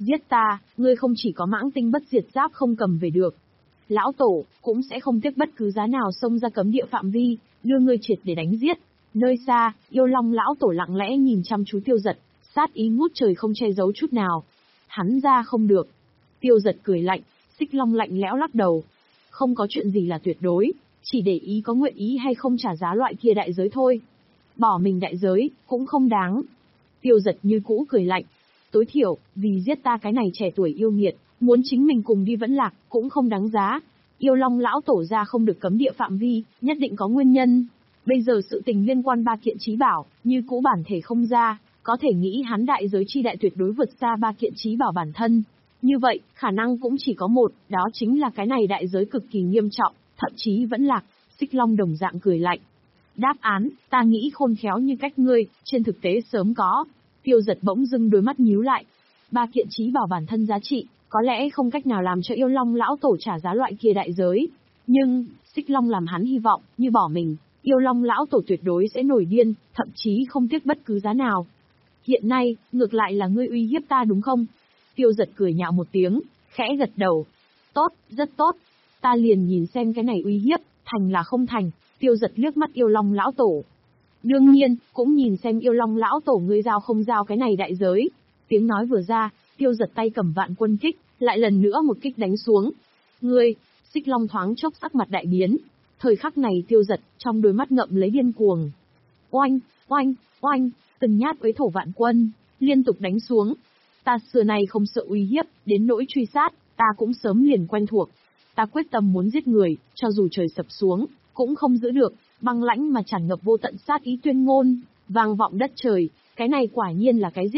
Giết ta, ngươi không chỉ có mãng tinh bất diệt giáp không cầm về được. Lão Tổ, cũng sẽ không tiếc bất cứ giá nào xông ra cấm địa phạm vi, đưa ngươi triệt để đánh giết. Nơi xa, yêu long lão Tổ lặng lẽ nhìn chăm chú Tiêu Giật, sát ý ngút trời không che giấu chút nào. Hắn ra không được. Tiêu Giật cười lạnh, Xích Long lạnh lẽo lắc đầu. Không có chuyện gì là tuyệt đối, chỉ để ý có nguyện ý hay không trả giá loại kia đại giới thôi. Bỏ mình đại giới, cũng không đáng. Tiêu Giật như cũ cười lạnh. Tối thiểu, vì giết ta cái này trẻ tuổi yêu nghiệt, muốn chính mình cùng đi vẫn lạc, cũng không đáng giá. Yêu long lão Tổ ra không được cấm địa phạm vi, nhất định có nguyên nhân. Bây giờ sự tình liên quan ba kiện chí bảo, như cũ bản thể không ra, có thể nghĩ hắn đại giới chi đại tuyệt đối vượt xa ba kiện chí bảo bản thân. Như vậy, khả năng cũng chỉ có một, đó chính là cái này đại giới cực kỳ nghiêm trọng, thậm chí vẫn lạc. Xích Long đồng dạng cười lạnh. Đáp án, ta nghĩ khôn khéo như cách ngươi, trên thực tế sớm có. Tiêu Giật bỗng dưng đôi mắt nhíu lại. Ba kiện chí bảo bản thân giá trị, có lẽ không cách nào làm cho yêu long lão Tổ trả giá loại kia đại giới. Nhưng, Xích Long làm hắn hy vọng, như bỏ mình, yêu long lão Tổ tuyệt đối sẽ nổi điên, thậm chí không tiếc bất cứ giá nào. Hiện nay, ngược lại là ngươi uy hiếp ta đúng không? Tiêu Giật cười nhạo một tiếng, khẽ gật đầu. Tốt, rất tốt. Ta liền nhìn xem cái này uy hiếp, thành là không thành. Tiêu Giật liếc mắt yêu long lão Tổ. Đương nhiên, cũng nhìn xem yêu long lão Tổ ngươi giao không giao cái này đại giới. Tiếng nói vừa ra, Tiêu Giật tay cầm vạn quân kích, lại lần nữa một kích đánh xuống. Ngươi, Xích Long thoáng chốc sắc mặt đại biến. Thời khắc này Tiêu Giật, trong đôi mắt ngậm lấy điên cuồng. Oanh, oanh, oanh, từng nhát uế thổ vạn quân, liên tục đánh xuống. Ta xưa nay không sợ uy hiếp, đến nỗi truy sát, ta cũng sớm liền quen thuộc. Ta quyết tâm muốn giết người, cho dù trời sập xuống, cũng không giữ được, băng lãnh mà tràn ngập vô tận sát ý tuyên ngôn, vang vọng đất trời, cái này quả nhiên là cái giết